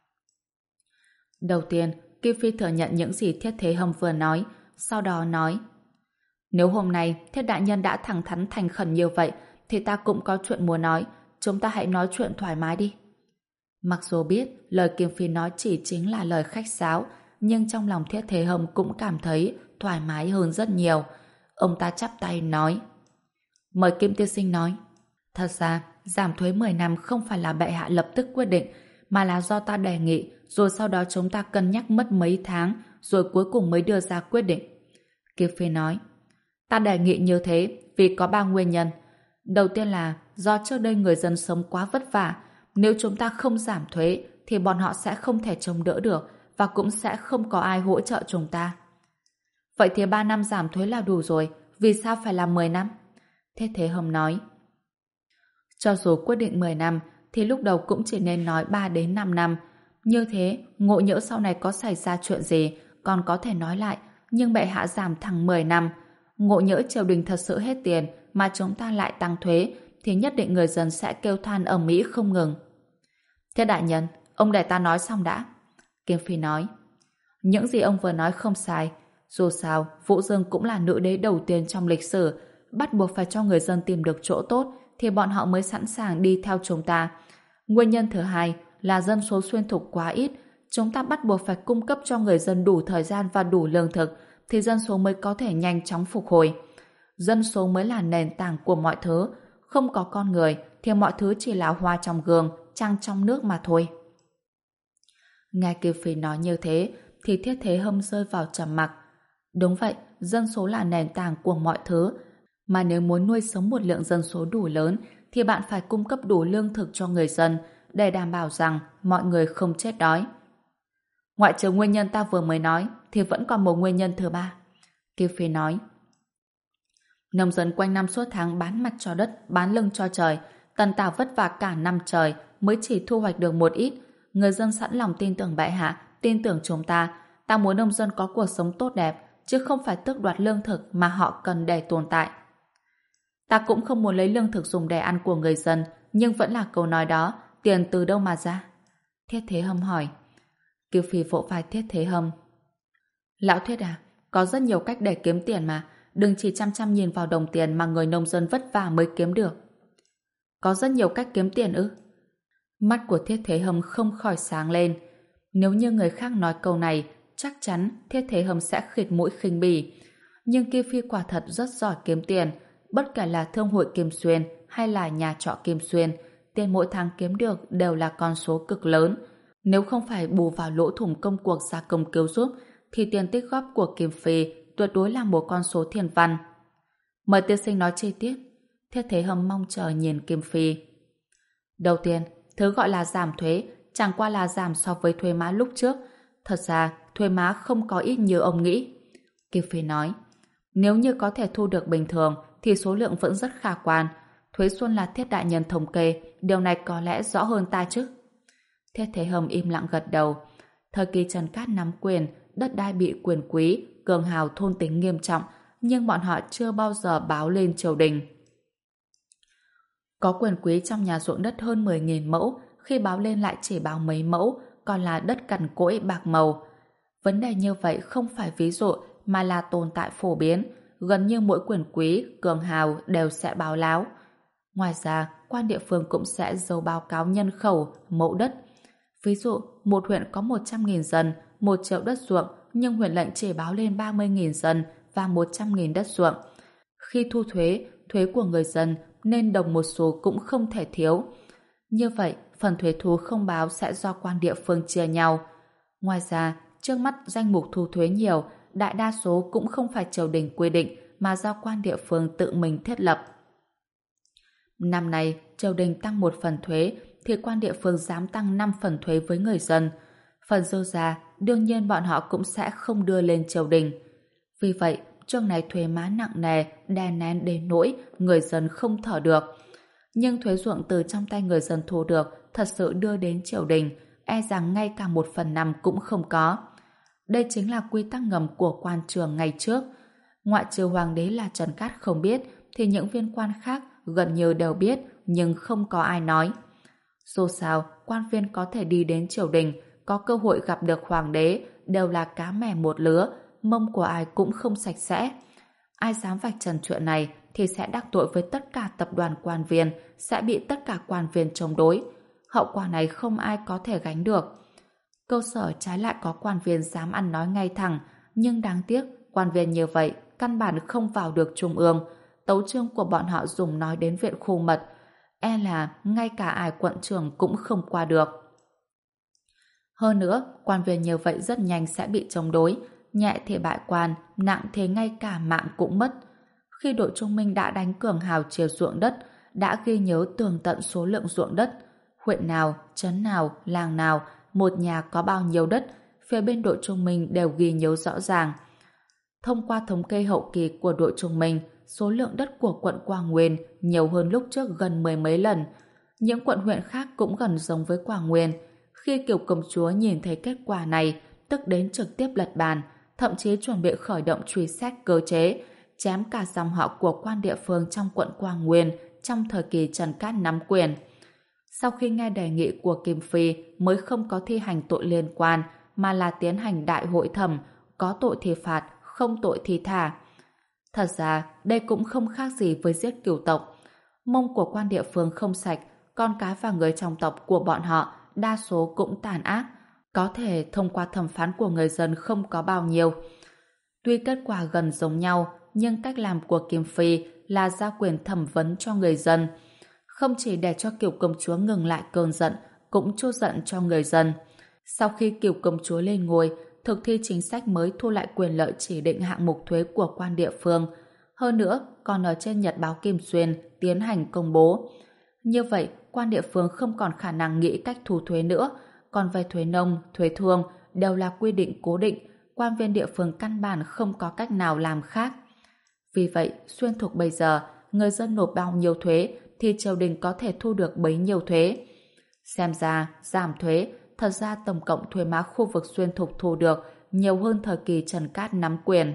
Đầu tiên, Kim Phi thừa nhận những gì Thiết Thế Hâm vừa nói, sau đó nói: nếu hôm nay Thiết đại nhân đã thẳng thắn thành khẩn như vậy thì ta cũng có chuyện muốn nói, chúng ta hãy nói chuyện thoải mái đi. Mặc dù biết lời Kim Phi nói chỉ chính là lời khách sáo, nhưng trong lòng Thiết Thế Hồng cũng cảm thấy thoải mái hơn rất nhiều. Ông ta chắp tay nói: Mời Kim tiên sinh nói. Thật ra, giảm thuế mười năm không phải là bệ hạ lập tức quyết định, mà là do ta đề nghị, rồi sau đó chúng ta cân nhắc mất mấy tháng, rồi cuối cùng mới đưa ra quyết định. Kiều Phi nói: Ta đề nghị như thế vì có ba nguyên nhân. Đầu tiên là do trước đây người dân sống quá vất vả, nếu chúng ta không giảm thuế thì bọn họ sẽ không thể chống đỡ được và cũng sẽ không có ai hỗ trợ chúng ta. Vậy thì ba năm giảm thuế là đủ rồi, vì sao phải là mười năm? Thế Thế Hồng nói: Cho dù quyết định mười năm thì lúc đầu cũng chỉ nên nói ba đến năm năm. Như thế, ngộ nhỡ sau này có xảy ra chuyện gì còn có thể nói lại, nhưng bệ hạ giảm thẳng mười năm. Ngộ nhỡ triều đình thật sự hết tiền mà chúng ta lại tăng thuế thì nhất định người dân sẽ kêu than ở Mỹ không ngừng. Thế đại nhân, ông để ta nói xong đã. Kiếm Phi nói: Những gì ông vừa nói không sai. Dù sao, Vũ Dương cũng là nữ đế đầu tiên trong lịch sử. Bắt buộc phải cho người dân tìm được chỗ tốt thì bọn họ mới sẵn sàng đi theo chúng ta. Nguyên nhân thứ hai là dân số xuyên thục quá ít. Chúng ta bắt buộc phải cung cấp cho người dân đủ thời gian và đủ lương thực thì dân số mới có thể nhanh chóng phục hồi. Dân số mới là nền tảng của mọi thứ. Không có con người thì mọi thứ chỉ là hoa trong gương, trăng trong nước mà thôi. Nghe Kiều Phi nói như thế thì Thiết Thế Hâm rơi vào trầm mặc. Đúng vậy, dân số là nền tảng của mọi thứ. Mà nếu muốn nuôi sống một lượng dân số đủ lớn thì bạn phải cung cấp đủ lương thực cho người dân để đảm bảo rằng mọi người không chết đói. Ngoại trừ nguyên nhân ta vừa mới nói thì vẫn còn một nguyên nhân thứ ba. Kiều Phi nói: Nông dân quanh năm suốt tháng bán mặt cho đất, bán lưng cho trời, tần tảo vất vả cả năm trời mới chỉ thu hoạch được một ít. Người dân sẵn lòng tin tưởng bệ hạ, tin tưởng chúng ta. Ta muốn nông dân có cuộc sống tốt đẹp, chứ không phải tước đoạt lương thực mà họ cần để tồn tại. Ta cũng không muốn lấy lương thực dùng để ăn của người dân, nhưng vẫn là câu nói đó, tiền từ đâu mà ra? Thiết Thế Hâm hỏi. Kiều Phi vỗ vai Thiết Thế Hâm: Lão Thiết à, có rất nhiều cách để kiếm tiền mà, đừng chỉ chăm chăm nhìn vào đồng tiền mà người nông dân vất vả mới kiếm được. Có rất nhiều cách kiếm tiền ư? Mắt của Thiết Thế Hâm không khỏi sáng lên. Nếu như người khác nói câu này, chắc chắn Thiết Thế Hâm sẽ khịt mũi khinh bỉ. Nhưng Kiều Phi quả thật rất giỏi kiếm tiền. Bất kể là thương hội Kim Xuyên hay là nhà trọ Kim Xuyên, tiền mỗi tháng kiếm được đều là con số cực lớn. Nếu không phải bù vào lỗ thủng công cuộc gia công cứu giúp, thì tiền tích góp của Kim Phi tuyệt đối là một con số thiên văn. Mời tiên sinh nói chi tiết. Thiết Thế Hâm mong chờ nhìn Kim Phi. Đầu tiên, thứ gọi là giảm thuế chẳng qua là giảm so với thuế má lúc trước. Thật ra, thuế má không có ít như ông nghĩ. Kim Phi nói: Nếu như có thể thu được bình thường thì số lượng vẫn rất khả quan. Thuế Xuân là Thiết đại nhân thống kê, điều này có lẽ rõ hơn ta chứ. Thiết Thế Hâm im lặng gật đầu. Thời kỳ Trần Cát nắm quyền, đất đai bị quyền quý, cường hào thôn tính nghiêm trọng, nhưng bọn họ chưa bao giờ báo lên triều đình. Có quyền quý trong nhà ruộng đất hơn mười nghìn mẫu, khi báo lên lại chỉ báo mấy mẫu, còn là đất cằn cỗi bạc màu. Vấn đề như vậy không phải ví dụ mà là tồn tại phổ biến, gần như mỗi quyền quý, cường hào đều sẽ báo láo. Ngoài ra, quan địa phương cũng sẽ dấu báo cáo nhân khẩu, mẫu đất. Ví dụ, một huyện có một trăm nghìn dân, một triệu đất ruộng, nhưng huyện lệnh chỉ báo lên ba mươi nghìn dân và một trăm nghìn đất ruộng. Khi thu thuế, thuế của người dân nên đồng một số cũng không thể thiếu. Như vậy, phần thuế thu không báo sẽ do quan địa phương chia nhau. Ngoài ra, trước mắt danh mục thu thuế nhiều, đại đa số cũng không phải triều đình quy định mà do quan địa phương tự mình thiết lập. Năm nay, triều đình tăng một phần thuế thì quan địa phương dám tăng năm phần thuế với người dân. Phần dư ra, đương nhiên bọn họ cũng sẽ không đưa lên triều đình. Vì vậy, chương này thuế má nặng nề, đè nén đến nỗi người dân không thở được. Nhưng thuế ruộng từ trong tay người dân thu được thật sự đưa đến triều đình, e rằng ngay cả một phần năm cũng không có. Đây chính là quy tắc ngầm của quan trường ngày trước. Ngoại trừ hoàng đế là Trần Cát không biết, thì những viên quan khác gần như đều biết, nhưng không có ai nói. Dù sao, quan viên có thể đi đến triều đình, có cơ hội gặp được hoàng đế, đều là cá mè một lứa, mông của ai cũng không sạch sẽ. Ai dám vạch trần chuyện này thì sẽ đắc tội với tất cả tập đoàn quan viên, sẽ bị tất cả quan viên chống đối. Hậu quả này không ai có thể gánh được. Cơ sở trái lại có quan viên dám ăn nói ngay thẳng, nhưng đáng tiếc, quan viên như vậy căn bản không vào được trung ương. Tấu chương của bọn họ dùng nói đến viện khu mật, e là ngay cả ai quận trưởng cũng không qua được. Hơn nữa, quan viên như vậy rất nhanh sẽ bị chống đối, nhẹ thì bại quan, nặng thì ngay cả mạng cũng mất. Khi đội Trung Minh đã đánh cường hào chia ruộng đất, đã ghi nhớ tường tận số lượng ruộng đất, huyện nào, trấn nào, làng nào, một nhà có bao nhiêu đất, phía bên đội Trung Minh đều ghi nhớ rõ ràng. Thông qua thống kê hậu kỳ của đội Trung Minh, số lượng đất của quận Quảng Nguyên nhiều hơn lúc trước gần mười mấy lần. Những quận huyện khác cũng gần giống với Quảng Nguyên. Khi Kiều Công Chúa nhìn thấy kết quả này, tức đến trực tiếp lật bàn, thậm chí chuẩn bị khởi động truy xét cơ chế, chém cả dòng họ của quan địa phương trong quận Quảng Nguyên trong thời kỳ Trần Cát nắm quyền. Sau khi nghe đề nghị của Kim Phi mới không có thi hành tội liên quan, mà là tiến hành đại hội thẩm, có tội thì phạt, không tội thì thả. Thật ra, đây cũng không khác gì với giết cửu tộc. Mông của quan địa phương không sạch, con cái và người trong tộc của bọn họ đa số cũng tàn ác, có thể thông qua thẩm phán của người dân không có bao nhiêu. Tuy kết quả gần giống nhau, nhưng cách làm của Kim Phi là giao quyền thẩm vấn cho người dân. Không chỉ để cho Kiều Công Chúa ngừng lại cơn giận, cũng trút giận cho người dân. Sau khi Kiều Công Chúa lên ngôi, thực thi chính sách mới thu lại quyền lợi chỉ định hạng mục thuế của quan địa phương. Hơn nữa, còn ở trên nhật báo Kim Xuyên tiến hành công bố. Như vậy, quan địa phương không còn khả năng nghĩ cách thu thuế nữa, còn về thuế nông, thuế thương đều là quy định cố định, quan viên địa phương căn bản không có cách nào làm khác. Vì vậy, xuyên thục bây giờ, người dân nộp bao nhiêu thuế thì triều đình có thể thu được bấy nhiêu thuế. Xem ra, giảm thuế, thật ra tổng cộng thuế má khu vực xuyên thục thu được nhiều hơn thời kỳ Trần Cát nắm quyền.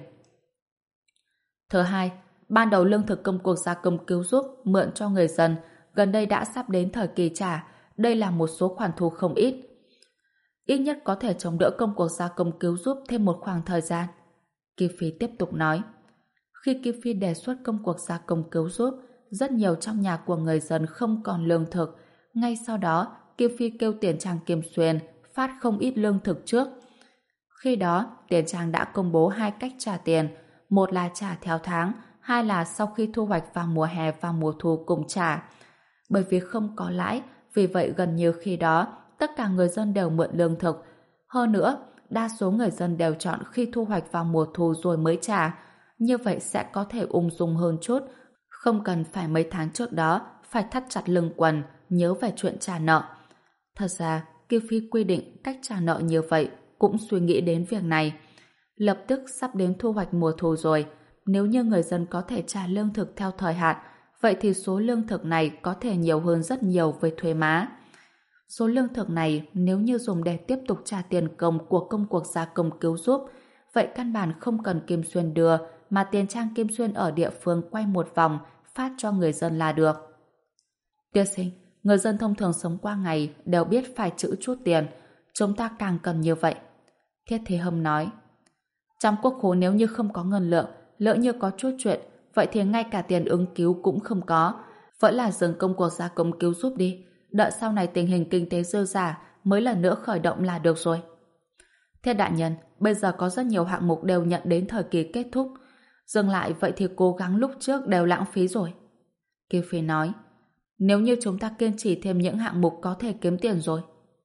Thứ hai, ban đầu lương thực công cuộc gia công cứu giúp mượn cho người dân, gần đây đã sắp đến thời kỳ trả, đây là một số khoản thu không ít. Ít nhất có thể chống đỡ công cuộc gia công cứu giúp thêm một khoảng thời gian. Kim Phi tiếp tục nói. Khi Kim Phi đề xuất công cuộc gia công cứu giúp, rất nhiều trong nhà của người dân không còn lương thực. Ngay sau đó, Kim Phi kêu Tiền Trang Kim Xuyên phát không ít lương thực trước. Khi đó, Tiền Trang đã công bố hai cách trả tiền. Một là trả theo tháng, hai là sau khi thu hoạch vào mùa hè và mùa thu cùng trả. Bởi vì không có lãi, vì vậy gần như khi đó, tất cả người dân đều mượn lương thực. Hơn nữa, đa số người dân đều chọn khi thu hoạch vào mùa thu rồi mới trả. Như vậy sẽ có thể ung dung hơn chút, không cần phải mấy tháng trước đó phải thắt chặt lưng quần, nhớ về chuyện trả nợ. Thật ra, Kim Phi quy định cách trả nợ như vậy cũng suy nghĩ đến việc này. Lập tức sắp đến thu hoạch mùa thu rồi, nếu như người dân có thể trả lương thực theo thời hạn, vậy thì số lương thực này có thể nhiều hơn rất nhiều với thuế má. Số lương thực này nếu như dùng để tiếp tục trả tiền công của công cuộc gia công cứu giúp, vậy căn bản không cần Kim Xuyên đưa, mà Tiền Trang Kim Xuyên ở địa phương quay một vòng phát cho người dân là được. Tiên sinh, người dân thông thường sống qua ngày đều biết phải trữ chút tiền, chúng ta càng cần như vậy. Thiết Thế Hâm nói. Trong quốc khố nếu như không có ngân lượng, lỡ như có chút chuyện, vậy thì ngay cả tiền ứng cứu cũng không có. Vẫn là dừng công cuộc gia công cứu giúp đi, đợi sau này tình hình kinh tế dư dả mới lần nữa khởi động là được rồi. Thiết đại nhân, bây giờ có rất nhiều hạng mục đều nhận đến thời kỳ kết thúc. Dừng lại vậy thì cố gắng lúc trước đều lãng phí rồi. Kim Phi nói, nếu như chúng ta kiên trì thêm những hạng mục có thể kiếm tiền rồi.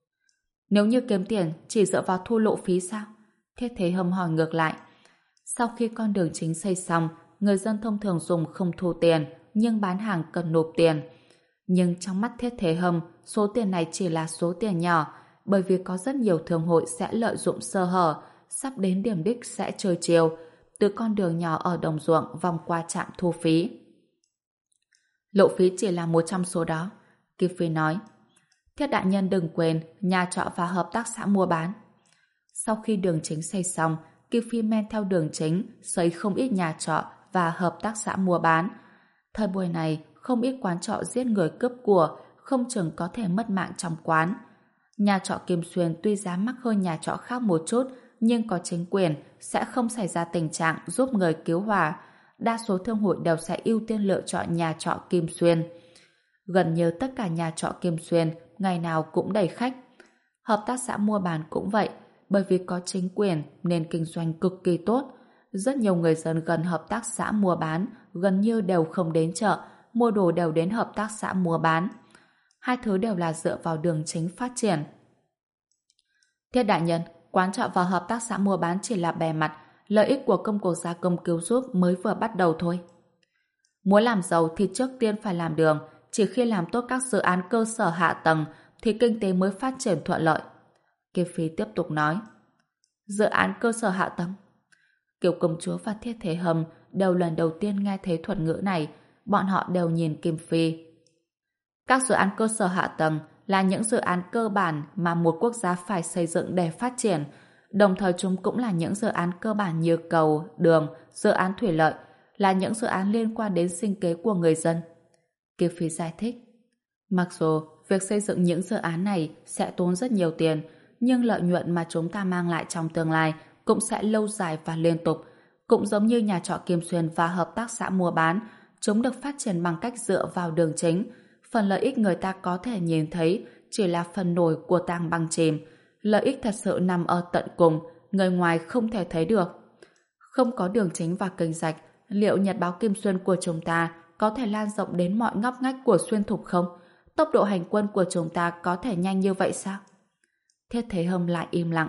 Nếu như kiếm tiền chỉ dựa vào thu lộ phí sao? Thiết Thế Hâm hỏi ngược lại. Sau khi con đường chính xây xong, người dân thông thường dùng không thu tiền, nhưng bán hàng cần nộp tiền. Nhưng trong mắt Thiết Thế Hâm, số tiền này chỉ là số tiền nhỏ, bởi vì có rất nhiều thương hội sẽ lợi dụng sơ hở, sắp đến điểm đích sẽ chơi chiều, từ con đường nhỏ ở đồng ruộng vòng qua trạm thu phí. Lộ phí chỉ là một trong số đó, Kim Phi nói. Thiết đại nhân đừng quên nhà trọ và hợp tác xã mua bán. Sau khi đường chính xây xong, Kim Phi men theo đường chính xây không ít nhà trọ và hợp tác xã mua bán. Thời buổi này, không ít quán trọ giết người cướp của, không chừng có thể mất mạng trong quán. Nhà trọ Kim Xuyên tuy giá mắc hơn nhà trọ khác một chút, nhưng có chính quyền sẽ không xảy ra tình trạng giúp người cứu hỏa. Đa số thương hội đều sẽ ưu tiên lựa chọn nhà trọ Kim Xuyên. Gần như tất cả nhà trọ Kim Xuyên ngày nào cũng đầy khách. Hợp tác xã mua bán cũng vậy, bởi vì có chính quyền nên kinh doanh cực kỳ tốt. Rất nhiều người dân gần hợp tác xã mua bán gần như đều không đến chợ, mua đồ đều đến hợp tác xã mua bán. Hai thứ đều là dựa vào đường chính phát triển. Thiết đại nhân, quán trọ và hợp tác xã mua bán chỉ là bề mặt, lợi ích của công cuộc gia công cứu giúp mới vừa bắt đầu thôi. Muốn làm giàu thì trước tiên phải làm đường, chỉ khi làm tốt các dự án cơ sở hạ tầng thì kinh tế mới phát triển thuận lợi. Kim Phi tiếp tục nói. Dự án cơ sở hạ tầng? Kiều công chúa và Thiết Thế Hâm đều lần đầu tiên nghe thấy thuật ngữ này, bọn họ đều nhìn Kim Phi. Các dự án cơ sở hạ tầng là những dự án cơ bản mà một quốc gia phải xây dựng để phát triển, đồng thời chúng cũng là những dự án cơ bản như cầu, đường, dự án thủy lợi, là những dự án liên quan đến sinh kế của người dân. Kim Phi giải thích. Mặc dù việc xây dựng những dự án này sẽ tốn rất nhiều tiền, nhưng lợi nhuận mà chúng ta mang lại trong tương lai cũng sẽ lâu dài và liên tục. Cũng giống như nhà trọ Kim Xuyên và hợp tác xã mua bán, chúng được phát triển bằng cách dựa vào đường chính. Phần lợi ích người ta có thể nhìn thấy chỉ là phần nổi của tảng băng chìm. Lợi ích thật sự nằm ở tận cùng, người ngoài không thể thấy được. Không có đường chính và kênh rạch, liệu Nhật báo Kim Xuyên của chúng ta có thể lan rộng đến mọi ngóc ngách của Xuyên Thục không? Tốc độ hành quân của chúng ta có thể nhanh như vậy sao? Thiết Thế Hâm lại im lặng.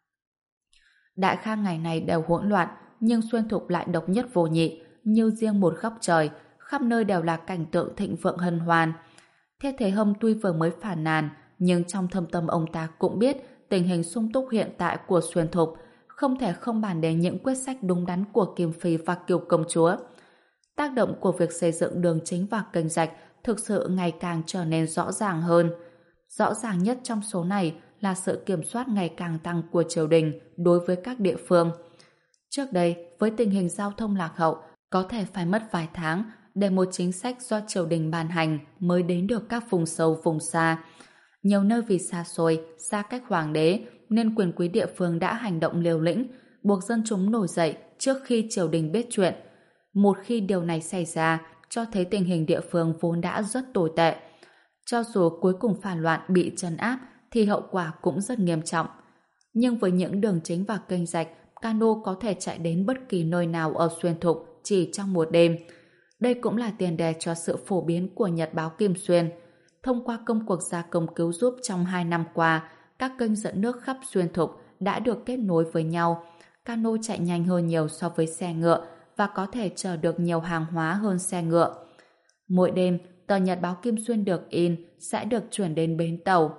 Đại Khang ngày này đều hỗn loạn, nhưng Xuyên Thục lại độc nhất vô nhị, như riêng một góc trời, khắp nơi đều là cảnh tượng thịnh vượng hân hoan. Thiết Thế Hâm tuy vừa mới phàn nàn, nhưng trong thâm tâm ông ta cũng biết tình hình sung túc hiện tại của Xuyên Thục, không thể không bàn đến những quyết sách đúng đắn của Kim Phi và Kiều công chúa. Tác động của việc xây dựng đường chính và kênh rạch thực sự ngày càng trở nên rõ ràng hơn. Rõ ràng nhất trong số này là sự kiểm soát ngày càng tăng của triều đình đối với các địa phương. Trước đây, với tình hình giao thông lạc hậu, có thể phải mất vài tháng để một chính sách do triều đình ban hành mới đến được các vùng sâu vùng xa. Nhiều nơi vì xa xôi, xa cách hoàng đế, nên quyền quý địa phương đã hành động liều lĩnh, buộc dân chúng nổi dậy trước khi triều đình biết chuyện. Một khi điều này xảy ra, cho thấy tình hình địa phương vốn đã rất tồi tệ. Cho dù cuối cùng phản loạn bị trấn áp, thì hậu quả cũng rất nghiêm trọng. Nhưng với những đường chính và kênh rạch, cano có thể chạy đến bất kỳ nơi nào ở Xuyên Thục chỉ trong một đêm. Đây cũng là tiền đề cho sự phổ biến của Nhật báo Kim Xuyên. Thông qua công cuộc gia công cứu giúp trong hai năm qua, các kênh dẫn nước khắp Xuyên Thục đã được kết nối với nhau. Cano chạy nhanh hơn nhiều so với xe ngựa và có thể chở được nhiều hàng hóa hơn xe ngựa. Mỗi đêm, tờ Nhật báo Kim Xuyên được in sẽ được chuyển đến bến tàu.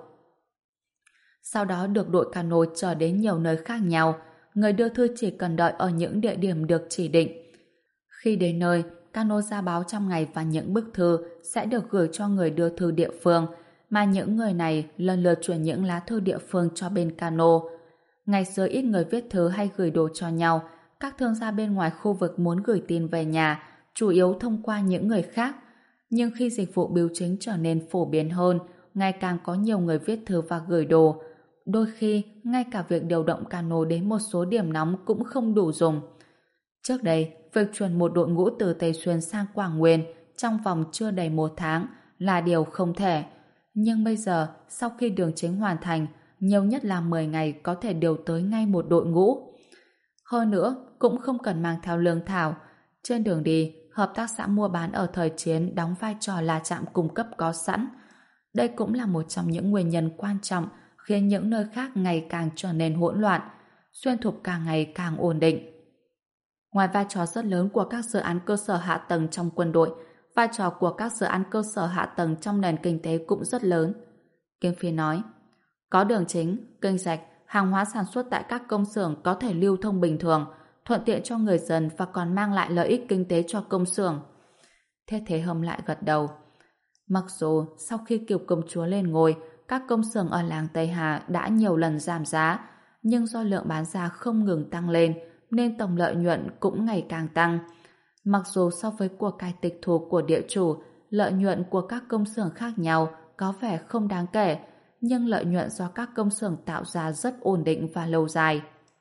Sau đó được đội cano chở đến nhiều nơi khác nhau. Người đưa thư chỉ cần đợi ở những địa điểm được chỉ định. Khi đến nơi, cano ra báo trong ngày và những bức thư sẽ được gửi cho người đưa thư địa phương, mà những người này lần lượt chuyển những lá thư địa phương cho bên cano. Ngày xưa ít người viết thư hay gửi đồ cho nhau, các thương gia bên ngoài khu vực muốn gửi tin về nhà, chủ yếu thông qua những người khác. Nhưng khi dịch vụ bưu chính trở nên phổ biến hơn, ngày càng có nhiều người viết thư và gửi đồ. Đôi khi, ngay cả việc điều động cano đến một số điểm nóng cũng không đủ dùng. Trước đây, việc chuyển một đội ngũ từ Tây Xuyên sang Quảng Nguyên trong vòng chưa đầy một tháng là điều không thể. Nhưng bây giờ, sau khi đường chính hoàn thành, nhiều nhất là mười ngày có thể điều tới ngay một đội ngũ. Hơn nữa, cũng không cần mang theo lương thảo. Trên đường đi, hợp tác xã mua bán ở thời chiến đóng vai trò là trạm cung cấp có sẵn. Đây cũng là một trong những nguyên nhân quan trọng khiến những nơi khác ngày càng trở nên hỗn loạn, Xuyên Thục càng ngày càng ổn định. Ngoài vai trò rất lớn của các dự án cơ sở hạ tầng trong quân đội, vai trò của các dự án cơ sở hạ tầng trong nền kinh tế cũng rất lớn. Kim Phi nói, có đường chính, kênh rạch, hàng hóa sản xuất tại các công xưởng có thể lưu thông bình thường, thuận tiện cho người dân và còn mang lại lợi ích kinh tế cho công xưởng. Thiết Thế Hâm lại gật đầu. Mặc dù sau khi Kiều công chúa lên ngôi, các công xưởng ở làng Tây Hà đã nhiều lần giảm giá, nhưng do lượng bán ra không ngừng tăng lên, nên tổng lợi nhuận cũng ngày càng tăng. Mặc dù so với của cải tịch thu của địa chủ, lợi nhuận của các công xưởng khác nhau có vẻ không đáng kể, nhưng lợi nhuận do các công xưởng tạo ra rất ổn định và lâu dài.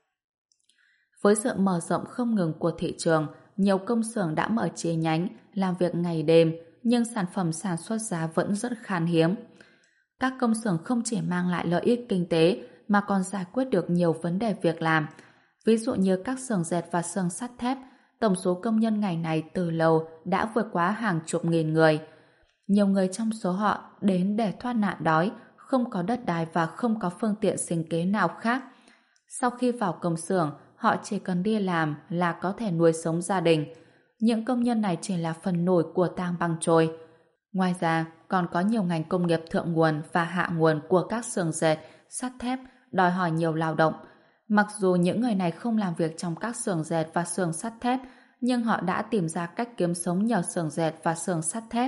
Với sự mở rộng không ngừng của thị trường, nhiều công xưởng đã mở chi nhánh, làm việc ngày đêm, nhưng sản phẩm sản xuất ra vẫn rất khan hiếm. Các công xưởng không chỉ mang lại lợi ích kinh tế mà còn giải quyết được nhiều vấn đề việc làm. Ví dụ như các xưởng dệt và xưởng sắt thép, tổng số công nhân ngày này từ lâu đã vượt quá hàng chục nghìn người. Nhiều người trong số họ đến để thoát nạn đói, không có đất đai và không có phương tiện sinh kế nào khác. Sau khi vào công xưởng, họ chỉ cần đi làm là có thể nuôi sống gia đình. Những công nhân này chỉ là phần nổi của tang băng trôi. Ngoài ra, còn có nhiều ngành công nghiệp thượng nguồn và hạ nguồn của các xưởng dệt, sắt thép đòi hỏi nhiều lao động. Mặc dù những người này không làm việc trong các xưởng dệt và xưởng sắt thép, nhưng họ đã tìm ra cách kiếm sống nhờ xưởng dệt và xưởng sắt thép.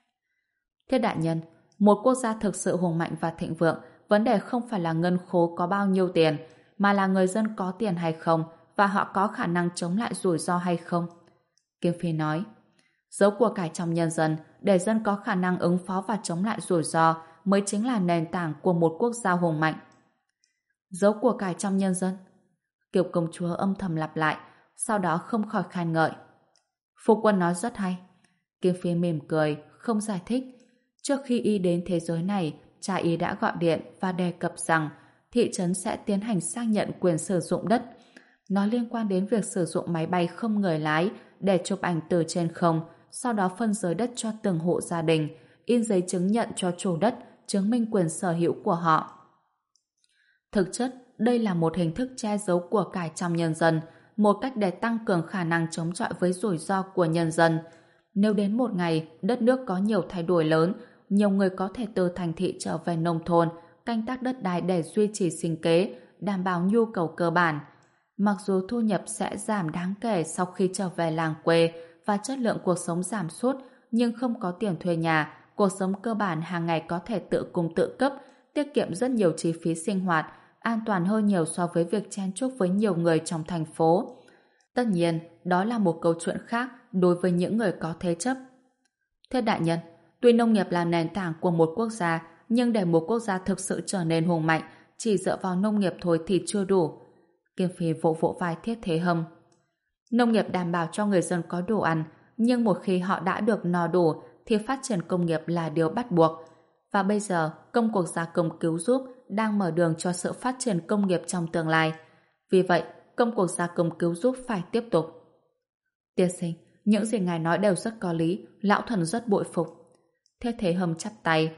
Thưa đại nhân, một quốc gia thực sự hùng mạnh và thịnh vượng, vấn đề không phải là ngân khố có bao nhiêu tiền, mà là người dân có tiền hay không và họ có khả năng chống lại rủi ro hay không. Kim Phi nói, giấu của cải trong nhân dân để dân có khả năng ứng phó và chống lại rủi ro mới chính là nền tảng của một quốc gia hùng mạnh. Giấu của cải trong nhân dân. Kiều công chúa âm thầm lặp lại, sau đó không khỏi khen ngợi. Phu quân nói rất hay. Kim Phi mỉm cười, không giải thích. Trước khi y đến thế giới này, cha y đã gọi điện và đề cập rằng thị trấn sẽ tiến hành xác nhận quyền sử dụng đất. Nó liên quan đến việc sử dụng máy bay không người lái để chụp ảnh từ trên không, sau đó phân giới đất cho từng hộ gia đình, in giấy chứng nhận cho chủ đất, chứng minh quyền sở hữu của họ. Thực chất, đây là một hình thức che giấu của cải trong nhân dân, một cách để tăng cường khả năng chống chọi với rủi ro của nhân dân. Nếu đến một ngày, đất nước có nhiều thay đổi lớn, nhiều người có thể từ thành thị trở về nông thôn, canh tác đất đai để duy trì sinh kế, đảm bảo nhu cầu cơ bản. Mặc dù thu nhập sẽ giảm đáng kể sau khi trở về làng quê và chất lượng cuộc sống giảm sút, nhưng không có tiền thuê nhà, cuộc sống cơ bản hàng ngày có thể tự cung tự cấp, tiết kiệm rất nhiều chi phí sinh hoạt, an toàn hơn nhiều so với việc chen chúc với nhiều người trong thành phố. Tất nhiên, đó là một câu chuyện khác đối với những người có thế chấp. Thưa đại nhân, tuy nông nghiệp là nền tảng của một quốc gia, nhưng để một quốc gia thực sự trở nên hùng mạnh, chỉ dựa vào nông nghiệp thôi thì chưa đủ. Kim Phi vỗ vỗ vai Thiết Thế Hâm. Nông nghiệp đảm bảo cho người dân có đồ ăn, nhưng một khi họ đã được no đủ thì phát triển công nghiệp là điều bắt buộc. Và bây giờ, công cuộc gia công cứu giúp đang mở đường cho sự phát triển công nghiệp trong tương lai. Vì vậy, công cuộc gia công cứu giúp phải tiếp tục. Tiên sinh, những gì ngài nói đều rất có lý, lão thần rất bội phục. Thiết Thế Hâm chắp tay.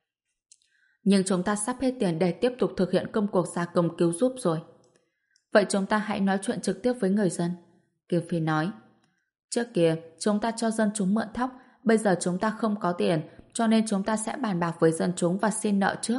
Nhưng chúng ta sắp hết tiền để tiếp tục thực hiện công cuộc gia công cứu giúp rồi. Vậy chúng ta hãy nói chuyện trực tiếp với người dân. Kiều Phi nói. Trước kia, chúng ta cho dân chúng mượn thóc, bây giờ chúng ta không có tiền, cho nên chúng ta sẽ bàn bạc với dân chúng và xin nợ trước.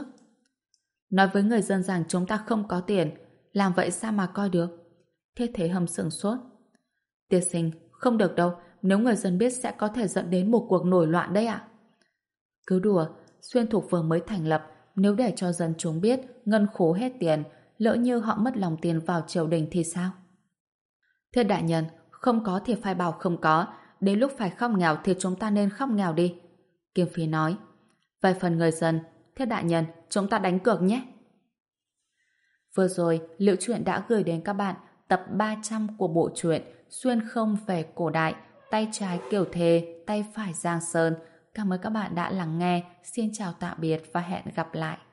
Nói với người dân rằng chúng ta không có tiền, làm vậy sao mà coi được? Thiết Thế Hâm sửng sốt. Tiên sinh, không được đâu, nếu người dân biết sẽ có thể dẫn đến một cuộc nổi loạn đấy ạ. Cứ đùa, Xuyên Thục vừa mới thành lập, nếu để cho dân chúng biết ngân khố hết tiền, lỡ như họ mất lòng tin vào triều đình thì sao? Thưa đại nhân, không có thì phải bảo không có, đến lúc phải khóc nghèo thì chúng ta nên khóc nghèo đi. Kim Phi nói. Về phần người dân, thưa đại nhân, chúng ta đánh cược nhé. Vừa rồi, Liễu Chuyện đã gửi đến các bạn tập ba trăm của bộ truyện Xuyên Không về cổ đại, tay trái Kiều Thề, tay phải Giang Sơn. Cảm ơn các bạn đã lắng nghe. Xin chào tạm biệt và hẹn gặp lại.